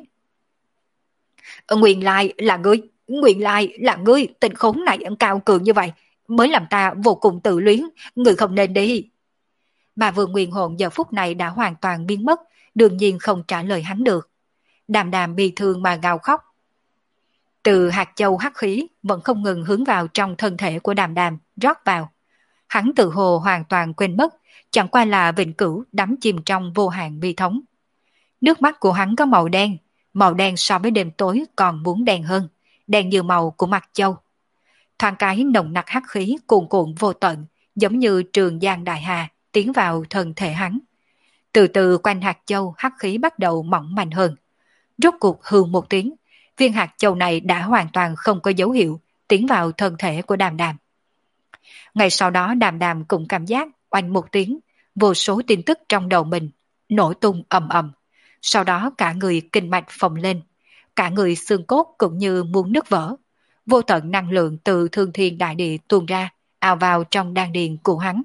A: Nguyên lai là ngươi, nguyên lai là ngươi, tình khốn này cao cường như vậy, mới làm ta vô cùng tự luyến, ngươi không nên đi. Mà Vương Nguyên Hồn giờ phút này đã hoàn toàn biến mất, đương nhiên không trả lời hắn được. Đàm Đàm bi thương mà gào khóc. Từ hạt châu hắc khí vẫn không ngừng hướng vào trong thân thể của Đàm Đàm, rót vào. Hắn tự hồ hoàn toàn quên mất, chẳng qua là vĩnh cửu đắm chìm trong vô hạn bi thống. Nước mắt của hắn có màu đen, màu đen so với đêm tối còn muốn đen hơn, đen như màu của mặt châu. Thoáng cái nồng nặc hắc khí cuồn cuộn vô tận, giống như trường giang đại hà, tiến vào thân thể hắn. Từ từ quanh hạt châu hắc khí bắt đầu mỏng manh hơn. Rốt cuộc hừ một tiếng, viên hạt châu này đã hoàn toàn không có dấu hiệu tiến vào thân thể của Đàm Đàm. Ngày sau đó Đàm Đàm cũng cảm giác oanh một tiếng, vô số tin tức trong đầu mình nổ tung ầm ầm. Sau đó cả người kinh mạch phồng lên, cả người xương cốt cũng như muốn nứt vỡ. Vô tận năng lượng từ thương thiên đại địa tuôn ra, ào vào trong đan điền của hắn.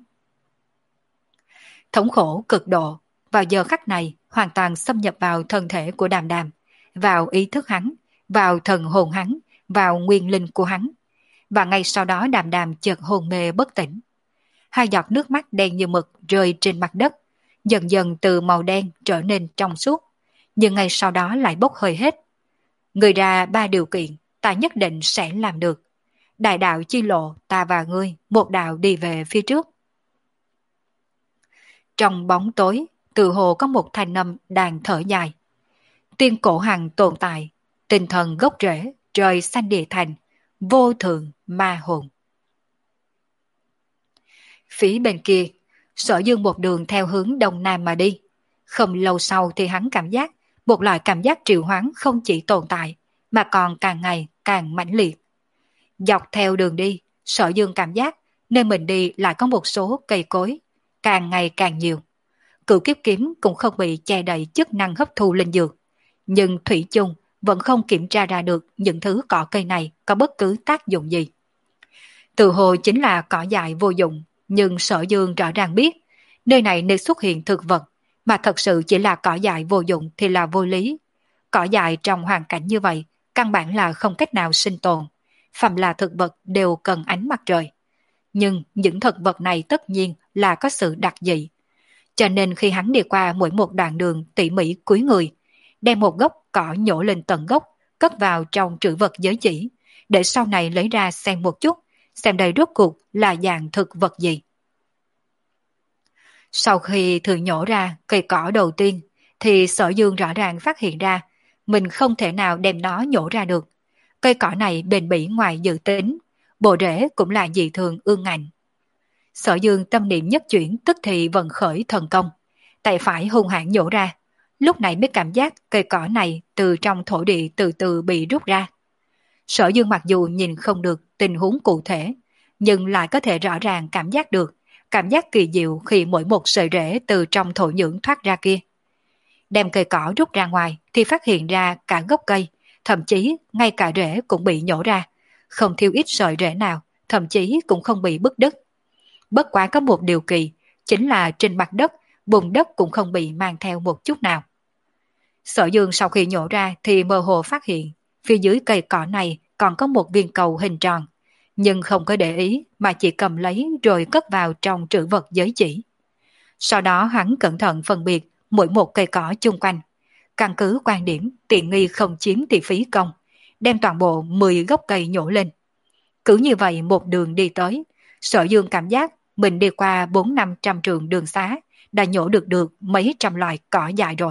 A: Thống khổ cực độ, vào giờ khắc này hoàn toàn xâm nhập vào thân thể của Đàm Đàm, vào ý thức hắn, vào thần hồn hắn, vào nguyên linh của hắn. Và ngay sau đó Đàm Đàm chợt hôn mê bất tỉnh. Hai giọt nước mắt đen như mực rơi trên mặt đất, dần dần từ màu đen trở nên trong suốt, nhưng ngay sau đó lại bốc hơi hết. Người ra ba điều kiện, ta nhất định sẽ làm được. Đại đạo chi lộ, ta và ngươi, một đạo đi về phía trước. Trong bóng tối, từ hồ có một thanh âm đang thở dài. Tiên cổ hằng tồn tại, tinh thần gốc rễ, trời xanh địa thành, vô thường ma hồn. Phía bên kia, Sở Dương một đường theo hướng đông nam mà đi. Không lâu sau thì hắn cảm giác một loại cảm giác triệu hoán không chỉ tồn tại, mà còn càng ngày càng mãnh liệt. Dọc theo đường đi, Sở Dương cảm giác nơi mình đi lại có một số cây cối, càng ngày càng nhiều. Cửu kiếp kiếm cũng không bị che đậy chức năng hấp thu linh dược, nhưng thủy chung vẫn không kiểm tra ra được những thứ cỏ cây này có bất cứ tác dụng gì. Từ hồ chính là cỏ dại vô dụng, nhưng Sở Dương rõ ràng biết, nơi này nên xuất hiện thực vật, mà thật sự chỉ là cỏ dại vô dụng thì là vô lý. Cỏ dại trong hoàn cảnh như vậy, căn bản là không cách nào sinh tồn, phàm là thực vật đều cần ánh mặt trời. Nhưng những thực vật này tất nhiên là có sự đặc dị. Cho nên khi hắn đi qua mỗi một đoạn đường tỉ mỉ cúi người, đem một gốc cỏ nhổ lên tận gốc, cất vào trong trữ vật giới chỉ, để sau này lấy ra xem một chút, xem đây rốt cuộc là dạng thực vật gì. Sau khi thử nhổ ra cây cỏ đầu tiên, thì Sở Dương rõ ràng phát hiện ra mình không thể nào đem nó nhổ ra được. Cây cỏ này bền bỉ ngoài dự tính, bộ rễ cũng là dị thường ương ngạnh. Sở Dương tâm niệm nhất chuyển, tức thì vận khởi thần công, tay phải hung hãn nhổ ra. Lúc này mới cảm giác cây cỏ này từ trong thổ địa từ từ bị rút ra. Sở Dương mặc dù nhìn không được tình huống cụ thể, nhưng lại có thể rõ ràng cảm giác được cảm giác kỳ diệu khi mỗi một sợi rễ từ trong thổ nhưỡng thoát ra kia. Đem cây cỏ rút ra ngoài thì phát hiện ra cả gốc cây, thậm chí ngay cả rễ cũng bị nhổ ra, không thiếu ít sợi rễ nào, thậm chí cũng không bị bứt đứt. Bất quá có một điều kỳ, chính là trên mặt đất, bùn đất cũng không bị mang theo một chút nào. Sở Dương sau khi nhổ ra thì mơ hồ phát hiện, phía dưới cây cỏ này còn có một viên cầu hình tròn, nhưng không có để ý mà chỉ cầm lấy rồi cất vào trong trữ vật giới chỉ. Sau đó hắn cẩn thận phân biệt mỗi một cây cỏ chung quanh, căn cứ quan điểm tiện nghi không chiếm thì phí công, đem toàn bộ mười gốc cây nhổ lên. Cứ như vậy một đường đi tới, Sở Dương cảm giác mình đi qua bốn năm trăm trường đường xá, đã nhổ được được mấy trăm loại cỏ dại rồi.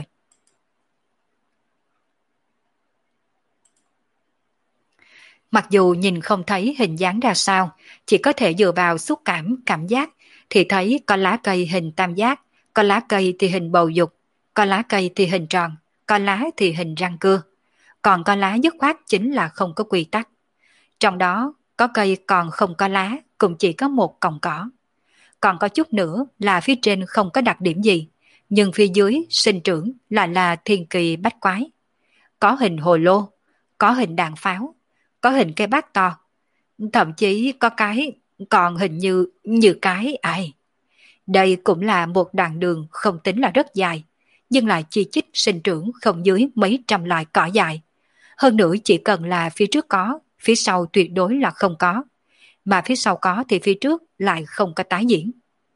A: Mặc dù nhìn không thấy hình dáng ra sao, chỉ có thể dựa vào xúc cảm, cảm giác, thì thấy có lá cây hình tam giác, có lá cây thì hình bầu dục, có lá cây thì hình tròn, có lá thì hình răng cưa. Còn có lá dứt khoát chính là không có quy tắc. Trong đó, có cây còn không có lá, cũng chỉ có một cọng cỏ. Còn có chút nữa là phía trên không có đặc điểm gì, nhưng phía dưới sinh trưởng lại là thiên kỳ bách quái. Có hình hồ lô, có hình đạn pháo, có hình cây bát to, thậm chí có cái còn hình như như cái ai. Đây cũng là một đoạn đường không tính là rất dài, nhưng lại chi chít sinh trưởng không dưới mấy trăm loại cỏ dại. Hơn nữa chỉ cần là phía trước có, phía sau tuyệt đối là không có, mà phía sau có thì phía trước lại không có tái diễn.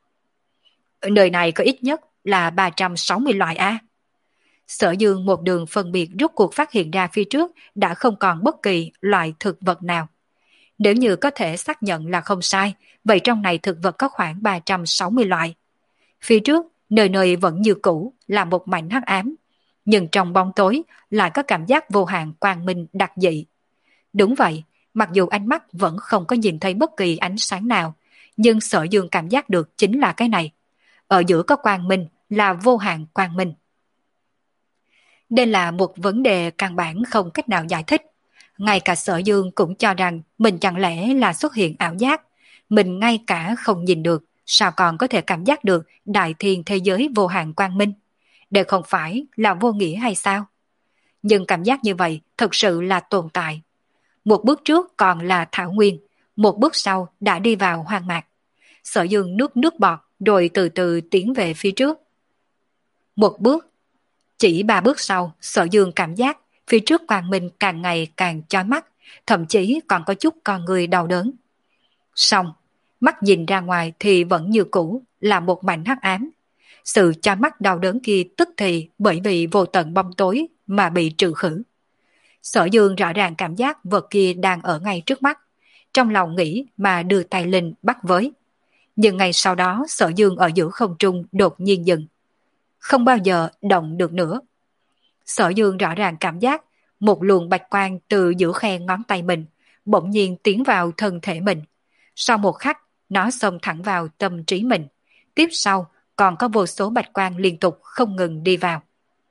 A: Nơi này có ít nhất là ba trăm sáu mươi loại A. Sở Dương một đường phân biệt rút cuộc phát hiện ra phía trước đã không còn bất kỳ loại thực vật nào. Nếu như có thể xác nhận là không sai, vậy trong này thực vật có khoảng ba trăm sáu mươi loại. Phía trước, nơi nơi vẫn như cũ là một mảnh hắc ám, nhưng trong bóng tối lại có cảm giác vô hạn quang minh đặc dị. Đúng vậy, mặc dù ánh mắt vẫn không có nhìn thấy bất kỳ ánh sáng nào, nhưng Sở Dương cảm giác được chính là cái này. Ở giữa có quang minh là vô hạn quang minh. Đây là một vấn đề căn bản không cách nào giải thích. Ngay cả Sở Dương cũng cho rằng mình chẳng lẽ là xuất hiện ảo giác. Mình ngay cả không nhìn được, sao còn có thể cảm giác được đại thiên thế giới vô hạn quang minh? Đây không phải là vô nghĩa hay sao? Nhưng cảm giác như vậy thật sự là tồn tại. Một bước trước còn là thảo nguyên, một bước sau đã đi vào hoang mạc. Sở Dương nuốt nước bọt rồi từ từ tiến về phía trước. Một bước, chỉ ba bước sau, Sở Dương cảm giác phía trước quang minh càng ngày càng chói mắt, thậm chí còn có chút con người đau đớn. Xong, mắt nhìn ra ngoài thì vẫn như cũ, là một mảnh hắc ám. Sự chói mắt đau đớn kia tức thì bởi vì vô tận bóng tối mà bị trừ khử. Sở Dương rõ ràng cảm giác vật kia đang ở ngay trước mắt, trong lòng nghĩ mà đưa tay lên bắt với. Nhưng ngay sau đó Sở Dương ở giữa không trung đột nhiên dừng, không bao giờ động được nữa. Sở Dương rõ ràng cảm giác một luồng bạch quang từ giữa khe ngón tay mình bỗng nhiên tiến vào thân thể mình. Sau một khắc, nó xông thẳng vào tâm trí mình. Tiếp sau, còn có vô số bạch quang liên tục không ngừng đi vào.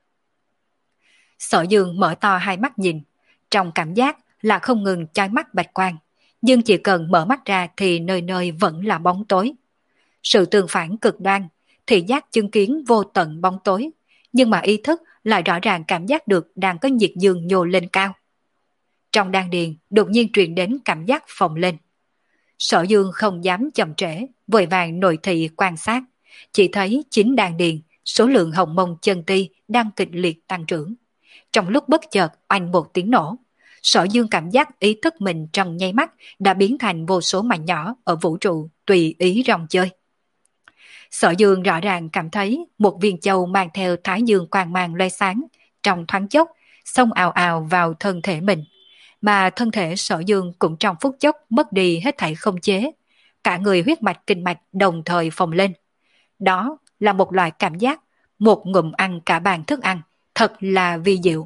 A: Sở Dương mở to hai mắt nhìn, trong cảm giác là không ngừng chói mắt bạch quang, nhưng chỉ cần mở mắt ra thì nơi nơi vẫn là bóng tối. Sự tương phản cực đoan, thị giác chứng kiến vô tận bóng tối, nhưng mà ý thức lại rõ ràng cảm giác được đang có nhiệt dương nhô lên cao. Trong đan điền đột nhiên truyền đến cảm giác phồng lên. Sở Dương không dám chậm trễ, vội vàng nội thị quan sát, chỉ thấy chính đan điền, số lượng hồng mông chân ti đang kịch liệt tăng trưởng. Trong lúc bất chợt oanh một tiếng nổ, Sở Dương cảm giác ý thức mình trong nháy mắt đã biến thành vô số mảnh nhỏ ở vũ trụ tùy ý rong chơi. Sở Dương rõ ràng cảm thấy một viên châu mang theo thái dương quang mang loe sáng, trong thoáng chốc, xông ào ào vào thân thể mình. Mà thân thể Sở Dương cũng trong phút chốc mất đi hết thảy không chế. Cả người huyết mạch kinh mạch đồng thời phồng lên. Đó là một loại cảm giác, một ngụm ăn cả bàn thức ăn, thật là vi diệu.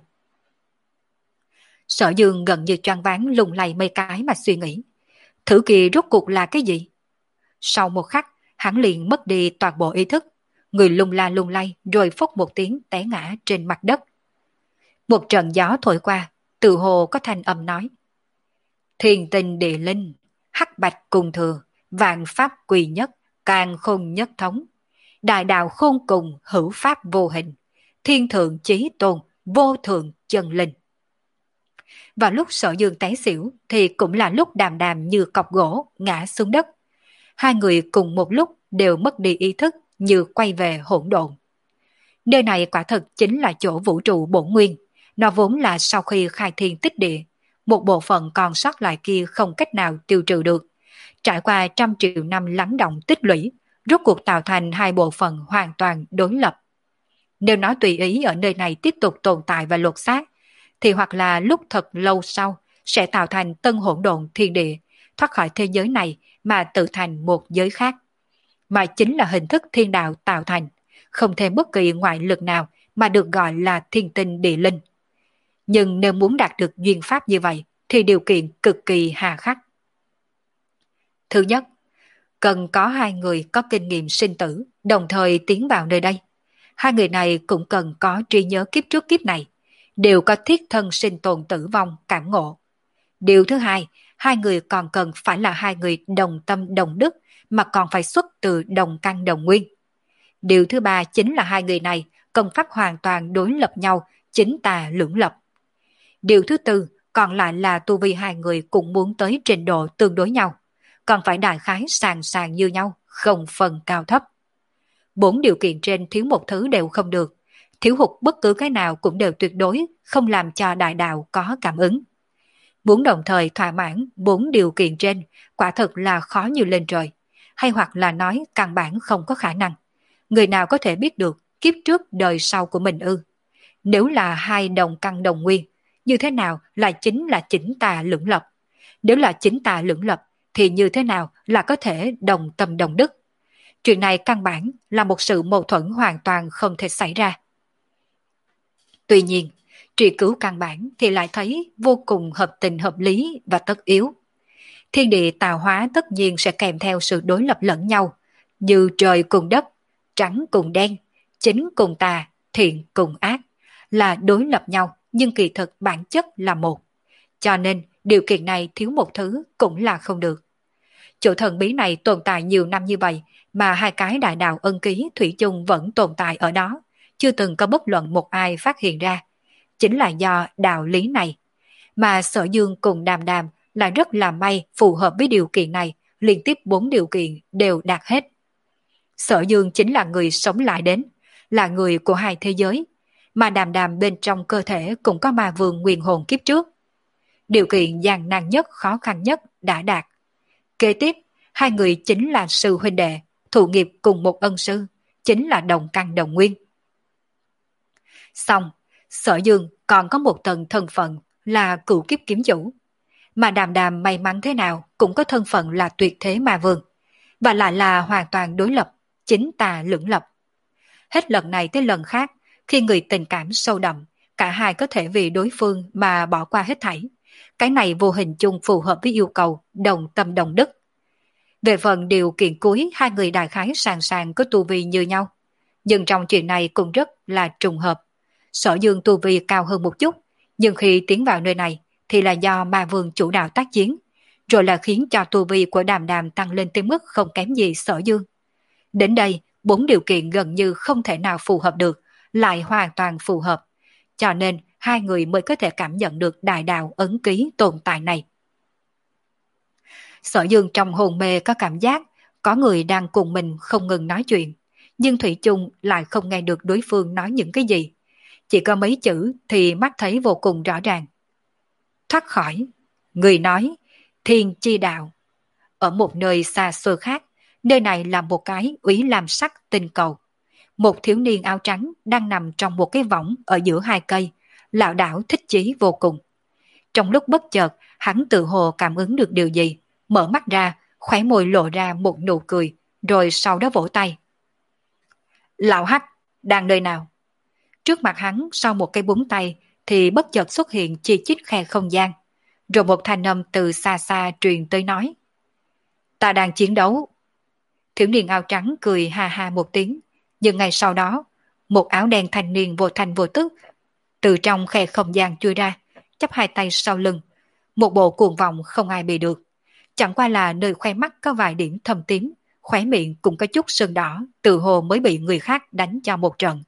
A: Sở Dương gần như choáng váng lung lay mấy cái mà suy nghĩ. Thử kỳ rốt cuộc là cái gì? Sau một khắc, hắn liền mất đi toàn bộ ý thức. Người lung la lung lay rồi phốc một tiếng té ngã trên mặt đất. Một trận gió thổi qua, từ hồ có thanh âm nói. Thiên tinh địa linh, hắc bạch cùng thừa, vạn pháp quỳ nhất, càng khôn nhất thống. Đại đạo khôn cùng, hữu pháp vô hình. Thiên thượng chí tôn, vô thượng chân linh. Vào lúc Sở Dương té xỉu thì cũng là lúc Đàm Đàm như cọc gỗ ngã xuống đất. Hai người cùng một lúc đều mất đi ý thức như quay về hỗn độn. Nơi này quả thật chính là chỗ vũ trụ bổn nguyên. Nó vốn là sau khi khai thiên tích địa, một bộ phận còn sót lại kia không cách nào tiêu trừ được. Trải qua trăm triệu năm lắng động tích lũy, rốt cuộc tạo thành hai bộ phận hoàn toàn đối lập. Nếu nó tùy ý ở nơi này tiếp tục tồn tại và lột xác, thì hoặc là lúc thật lâu sau sẽ tạo thành tân hỗn độn thiên địa, thoát khỏi thế giới này mà tự thành một giới khác. Mà chính là hình thức thiên đạo tạo thành, không thêm bất kỳ ngoại lực nào mà được gọi là thiên tinh địa linh. Nhưng nếu muốn đạt được duyên pháp như vậy thì điều kiện cực kỳ hà khắc. Thứ nhất, cần có hai người có kinh nghiệm sinh tử đồng thời tiến vào nơi đây. Hai người này cũng cần có trí nhớ kiếp trước kiếp này, đều có thiết thân sinh tồn tử vong cảm ngộ. Điều thứ hai, hai người còn cần phải là hai người đồng tâm đồng đức mà còn phải xuất từ đồng căn đồng nguyên. Điều thứ ba chính là hai người này cần pháp hoàn toàn đối lập nhau, chính tà lưỡng lập. Điều thứ tư còn lại là tu vi hai người cũng muốn tới trình độ tương đối nhau, còn phải đại khái sàng sàng như nhau, không phân cao thấp. Bốn điều kiện trên thiếu một thứ đều không được, thiếu hụt bất cứ cái nào cũng đều tuyệt đối không làm cho đại đạo có cảm ứng. Muốn đồng thời thỏa mãn bốn điều kiện trên quả thực là khó như lên trời, hay hoặc là nói căn bản không có khả năng. Người nào có thể biết được kiếp trước đời sau của mình ư? Nếu là hai đồng căn đồng nguyên, như thế nào là chính là chính tà lưỡng lập? Nếu là chính tà lưỡng lập, thì như thế nào là có thể đồng tâm đồng đức? Chuyện này căn bản là một sự mâu thuẫn hoàn toàn không thể xảy ra. Tuy nhiên, truy cứu căn bản thì lại thấy vô cùng hợp tình hợp lý và tất yếu. Thiên địa tạo hóa tất nhiên sẽ kèm theo sự đối lập lẫn nhau, như trời cùng đất, trắng cùng đen, chính cùng tà, thiện cùng ác, là đối lập nhau nhưng kỳ thực bản chất là một. Cho nên điều kiện này thiếu một thứ cũng là không được. Chỗ thần bí này tồn tại nhiều năm như vậy mà hai cái đại đạo ân ký thủy chung vẫn tồn tại ở đó, chưa từng có bất luận một ai phát hiện ra. Chính là do đạo lý này mà Sở Dương cùng Đàm Đàm là rất là may phù hợp với điều kiện này, liên tiếp bốn điều kiện đều đạt hết. Sở Dương chính là người sống lại đến, là người của hai thế giới, mà đàm đàm bên trong cơ thể cũng có ma vương nguyên hồn kiếp trước. Điều kiện gian nan nhất, khó khăn nhất đã đạt. Kế tiếp, hai người chính là sư huynh đệ, thụ nghiệp cùng một ân sư, chính là đồng căn đồng nguyên. Xong, Sở Dương còn có một tầng thân phận là cửu kiếp kiếm chủ, mà đàm đàm may mắn thế nào cũng có thân phận là tuyệt thế ma vương, và lại là hoàn toàn đối lập, chính tà lưỡng lập. Hết lần này tới lần khác, khi người tình cảm sâu đậm, cả hai có thể vì đối phương mà bỏ qua hết thảy. Cái này vô hình chung phù hợp với yêu cầu đồng tâm đồng đức. Về phần điều kiện cuối, hai người đại khái sàng sàng có tu vi như nhau. Nhưng trong chuyện này cũng rất là trùng hợp. Sở Dương tu vi cao hơn một chút, nhưng khi tiến vào nơi này thì là do ma vương chủ đạo tác chiến, rồi là khiến cho tu vi của đàm đàm tăng lên tới mức không kém gì Sở Dương. Đến đây, bốn điều kiện gần như không thể nào phù hợp được, lại hoàn toàn phù hợp. Cho nên hai người mới có thể cảm nhận được đại đạo ấn ký tồn tại này. Sở Dương trong hồn mê có cảm giác có người đang cùng mình không ngừng nói chuyện, nhưng Thủy chung lại không nghe được đối phương nói những cái gì. Chỉ có mấy chữ thì mắt thấy vô cùng rõ ràng. Thoát khỏi, người nói, thiên chi đạo. Ở một nơi xa xôi khác, nơi này là một cái úy lam sắc tinh cầu. Một thiếu niên áo trắng đang nằm trong một cái võng ở giữa hai cây, lảo đảo thích chí vô cùng. Trong lúc bất chợt, hắn tự hồ cảm ứng được điều gì, mở mắt ra, khóe môi lộ ra một nụ cười, rồi sau đó vỗ tay. Lão Hắc, đang nơi nào? Trước mặt hắn sau một cái búng tay thì bất chợt xuất hiện chi chít khe không gian, rồi một thanh âm từ xa xa truyền tới nói. Ta đang chiến đấu. Thiếu niên áo trắng cười ha ha một tiếng, nhưng ngay sau đó, một áo đen thanh niên vô thanh vô tức từ trong khe không gian chui ra, chắp hai tay sau lưng, một bộ cuồng vọng không ai bị được. Chẳng qua là nơi khoe mắt có vài điểm thâm tím, khóe miệng cũng có chút sưng đỏ, từ hồ mới bị người khác đánh cho một trận.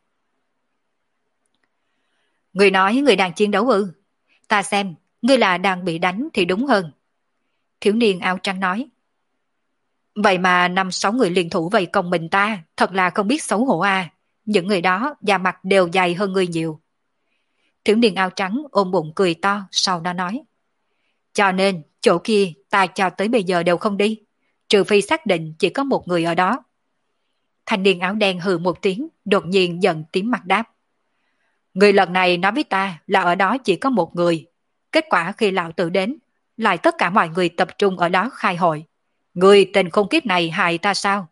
A: Người nói người đang chiến đấu ư? Ta xem, ngươi là đang bị đánh thì đúng hơn. Thiếu niên áo trắng nói. Vậy mà năm sáu người liên thủ vây công mình ta, thật là không biết xấu hổ à. Những người đó da mặt đều dày hơn ngươi nhiều. Thiếu niên áo trắng ôm bụng cười to, sau đó nói. Cho nên, chỗ kia ta cho tới bây giờ đều không đi, trừ phi xác định chỉ có một người ở đó. Thanh niên áo đen hừ một tiếng, đột nhiên giận tím mặt đáp. Người lần này nói với ta là ở đó chỉ có một người. Kết quả khi lão tử đến, lại tất cả mọi người tập trung ở đó khai hội. Người tình khốn kiếp này hại ta sao?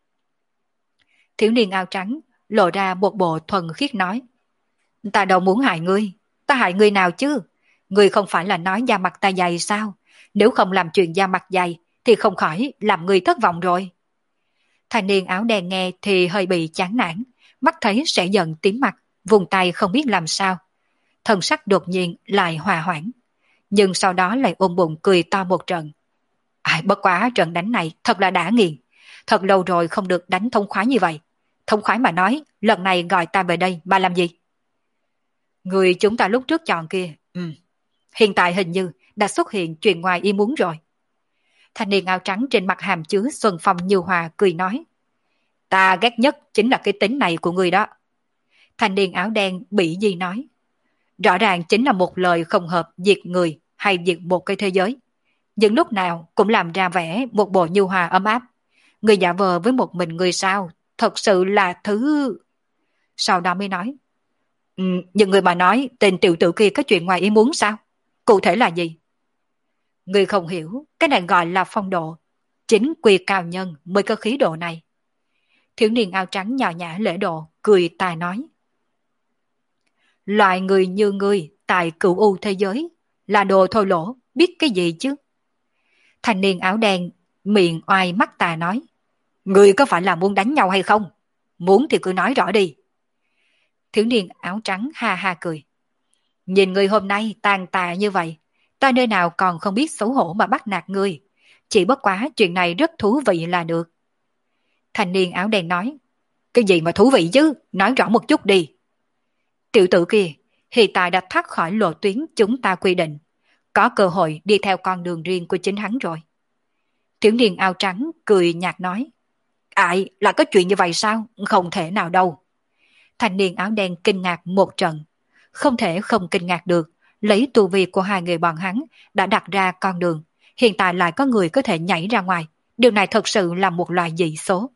A: Thiếu niên áo trắng lộ ra một bộ thuần khiết nói. Ta đâu muốn hại ngươi, ta hại ngươi nào chứ? Ngươi không phải là nói da mặt ta dày sao? Nếu không làm chuyện da mặt dày thì không khỏi làm ngươi thất vọng rồi. Thanh niên áo đen nghe thì hơi bị chán nản, mắt thấy sẽ giận tím mặt, vùng tay không biết làm sao. Thần sắc đột nhiên lại hòa hoãn, nhưng sau đó lại ôm bụng cười to một trận. Ai bất quá trận đánh này thật là đã nghiền, thật lâu rồi không được đánh thông khoái như vậy. Thông khoái mà nói, lần này gọi ta về đây mà làm gì? Người chúng ta lúc trước chọn kia, ừ. Hiện tại hình như đã xuất hiện chuyện ngoài ý muốn rồi. Thanh niên áo trắng trên mặt hàm chứa xuân phong như hòa cười nói. Ta ghét nhất chính là cái tính này của người đó. Thanh niên áo đen bị gì nói. Rõ ràng chính là một lời không hợp diệt người hay diệt một cái thế giới. Nhưng lúc nào cũng làm ra vẻ một bộ như hòa ấm áp. Người giả vờ với một mình người sao, thật sự là thứ... Sau đó mới nói. Ừ, nhưng người mà nói tên tiểu tử kia có chuyện ngoài ý muốn sao? Cụ thể là gì? Người không hiểu, cái này gọi là phong độ. Chính quy cao nhân mới có khí độ này. Thiếu niên áo trắng nhỏ nhã lễ độ, cười tài nói. Loại người như ngươi tại cửu u thế giới là đồ thô lỗ, biết cái gì chứ? Thanh niên áo đen miệng oai mắt tà nói. Ngươi có phải là muốn đánh nhau hay không? Muốn thì cứ nói rõ đi. Thiếu niên áo trắng ha ha cười. Nhìn ngươi hôm nay tàn tà như vậy, ta nơi nào còn không biết xấu hổ mà bắt nạt ngươi. Chỉ bất quá chuyện này rất thú vị là được. Thanh niên áo đen nói. Cái gì mà thú vị chứ? Nói rõ một chút đi. Tiểu tử kia hiện tại đã thoát khỏi lộ tuyến chúng ta quy định, có cơ hội đi theo con đường riêng của chính hắn rồi. Thiếu niên áo trắng cười nhạt nói. Ai, là có chuyện như vậy sao? Không thể nào đâu. Thanh niên áo đen kinh ngạc một trận. Không thể không kinh ngạc được, lấy tu vi của hai người bọn hắn đã đặt ra con đường. Hiện tại lại có người có thể nhảy ra ngoài. Điều này thật sự là một loại dị số.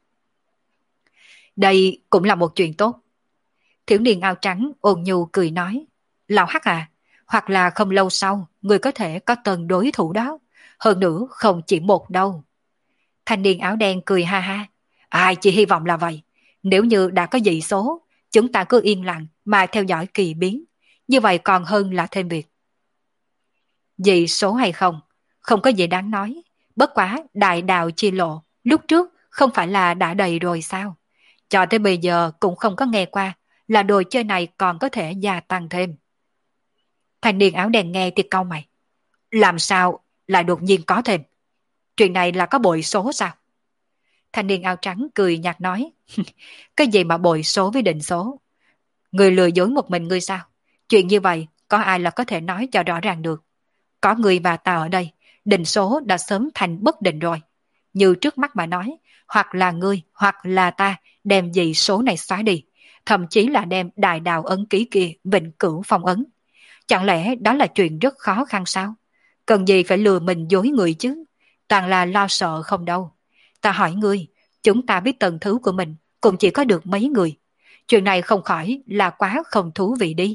A: Đây cũng là một chuyện tốt. Thiếu niên áo trắng ôn nhu cười nói. Lão Hắc à, hoặc là không lâu sau, người có thể có tần đối thủ đó. Hơn nữa không chỉ một đâu. Thanh niên áo đen cười ha ha. Ai chỉ hy vọng là vậy. Nếu như đã có dị số, chúng ta cứ yên lặng mà theo dõi kỳ biến. Như vậy còn hơn là thêm việc. Dị số hay không, không có gì đáng nói. Bất quá đại đạo chi lộ, lúc trước không phải là đã đầy rồi sao? Cho tới bây giờ cũng không có nghe qua là đồ chơi này còn có thể gia tăng thêm. Thanh niên áo đen nghe thì cau mày. Làm sao lại đột nhiên có thêm? Chuyện này là có bội số sao? Thanh niên áo trắng cười nhạt nói. Cái gì mà bội số với định số? Người lừa dối một mình ngươi sao? Chuyện như vậy có ai là có thể nói cho rõ ràng được? Có người và ta ở đây, định số đã sớm thành bất định rồi. Như trước mắt mà nói, hoặc là ngươi hoặc là ta đem dị số này xóa đi, thậm chí là đem đại đạo ấn ký kia vĩnh cửu phong ấn. Chẳng lẽ đó là chuyện rất khó khăn sao? Cần gì phải lừa mình dối người chứ? Toàn là lo sợ không đâu. Ta hỏi ngươi, chúng ta biết tầng thứ của mình cũng chỉ có được mấy người. Chuyện này không khỏi là quá không thú vị đi.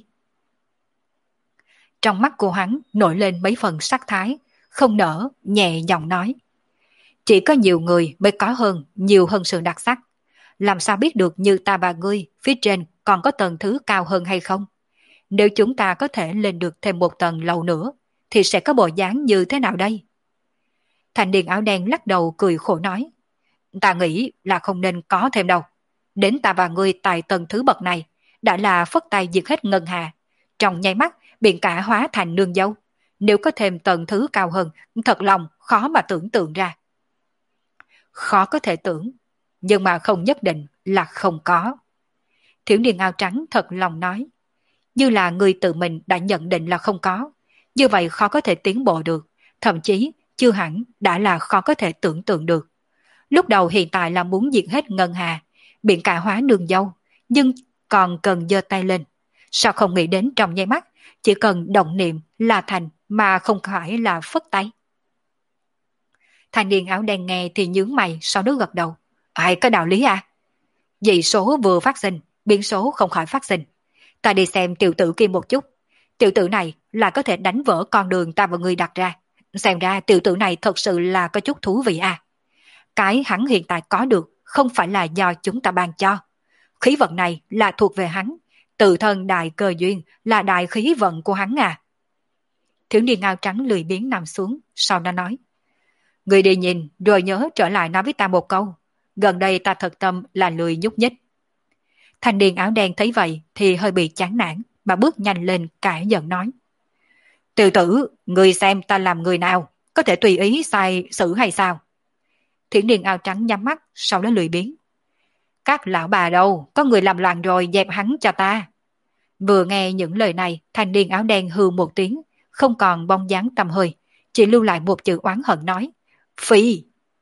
A: Trong mắt của hắn nổi lên mấy phần sắc thái, không nở, nhẹ giọng nói. Chỉ có nhiều người mới có hơn, nhiều hơn sự đặc sắc. Làm sao biết được như ta và ngươi, phía trên còn có tầng thứ cao hơn hay không? Nếu chúng ta có thể lên được thêm một tầng lầu nữa, thì sẽ có bộ dáng như thế nào đây? Thành niên áo đen lắc đầu cười khổ nói. Ta nghĩ là không nên có thêm đâu. Đến ta và ngươi tại tầng thứ bậc này, đã là phất tay diệt hết ngân hà. Trong nháy mắt, biển cả hóa thành nương dâu. Nếu có thêm tầng thứ cao hơn, thật lòng khó mà tưởng tượng ra. Khó có thể tưởng, nhưng mà không nhất định là không có. Thiếu niên áo trắng thật lòng nói. Như là người tự mình đã nhận định là không có. Như vậy khó có thể tiến bộ được, thậm chí chưa hẳn đã là khó có thể tưởng tượng được. Lúc đầu hiện tại là muốn diệt hết ngân hà, biển cả hóa nương dâu, nhưng còn cần giơ tay lên. Sao không nghĩ đến trong nháy mắt, chỉ cần động niệm là thành mà không phải là phất tay. Thanh niên áo đen nghe thì nhướng mày, sau đó gật đầu. Ai có đạo lý à? Dị số vừa phát sinh, biến số không khỏi phát sinh. Ta đi xem tiểu tử kia một chút. Tiểu tử này là có thể đánh vỡ con đường ta và người đặt ra. Xem ra tiểu tử này thật sự là có chút thú vị à. Cái hắn hiện tại có được không phải là do chúng ta ban cho. Khí vận này là thuộc về hắn. Tự thân đại cơ duyên là đại khí vận của hắn à. Thiếu niên áo trắng lười biếng nằm xuống, sau đó nói. Người đi nhìn rồi nhớ trở lại nói với ta một câu. Gần đây ta thật tâm là lười nhúc nhích. Thanh niên áo đen thấy vậy thì hơi bị chán nản, mà bước nhanh lên cãi giận nói. Tiểu tử, người xem ta làm người nào, có thể tùy ý sai xử hay sao? Thiếu niên áo trắng nhắm mắt, sau đó lười biếng. Các lão bà đâu, có người làm loạn rồi, dẹp hắn cho ta. Vừa nghe những lời này, thanh niên áo đen hừ một tiếng, không còn bóng dáng tầm hơi, chỉ lưu lại một chữ oán hận nói. Phi!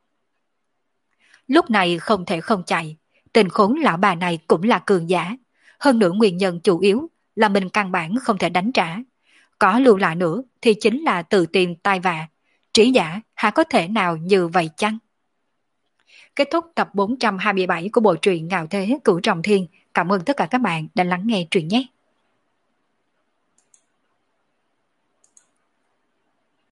A: Lúc này không thể không chạy, tình khốn lão bà này cũng là cường giả. Hơn nữa nguyên nhân chủ yếu là mình căn bản không thể đánh trả. Có lưu lại nữa thì chính là tự tìm tai vạ. Trí giả há có thể nào như vậy chăng? Kết thúc tập bốn trăm hai mươi bảy của bộ truyện Ngạo Thế Cửu Trọng Thiên. Cảm ơn tất cả các bạn đã lắng nghe truyện nhé.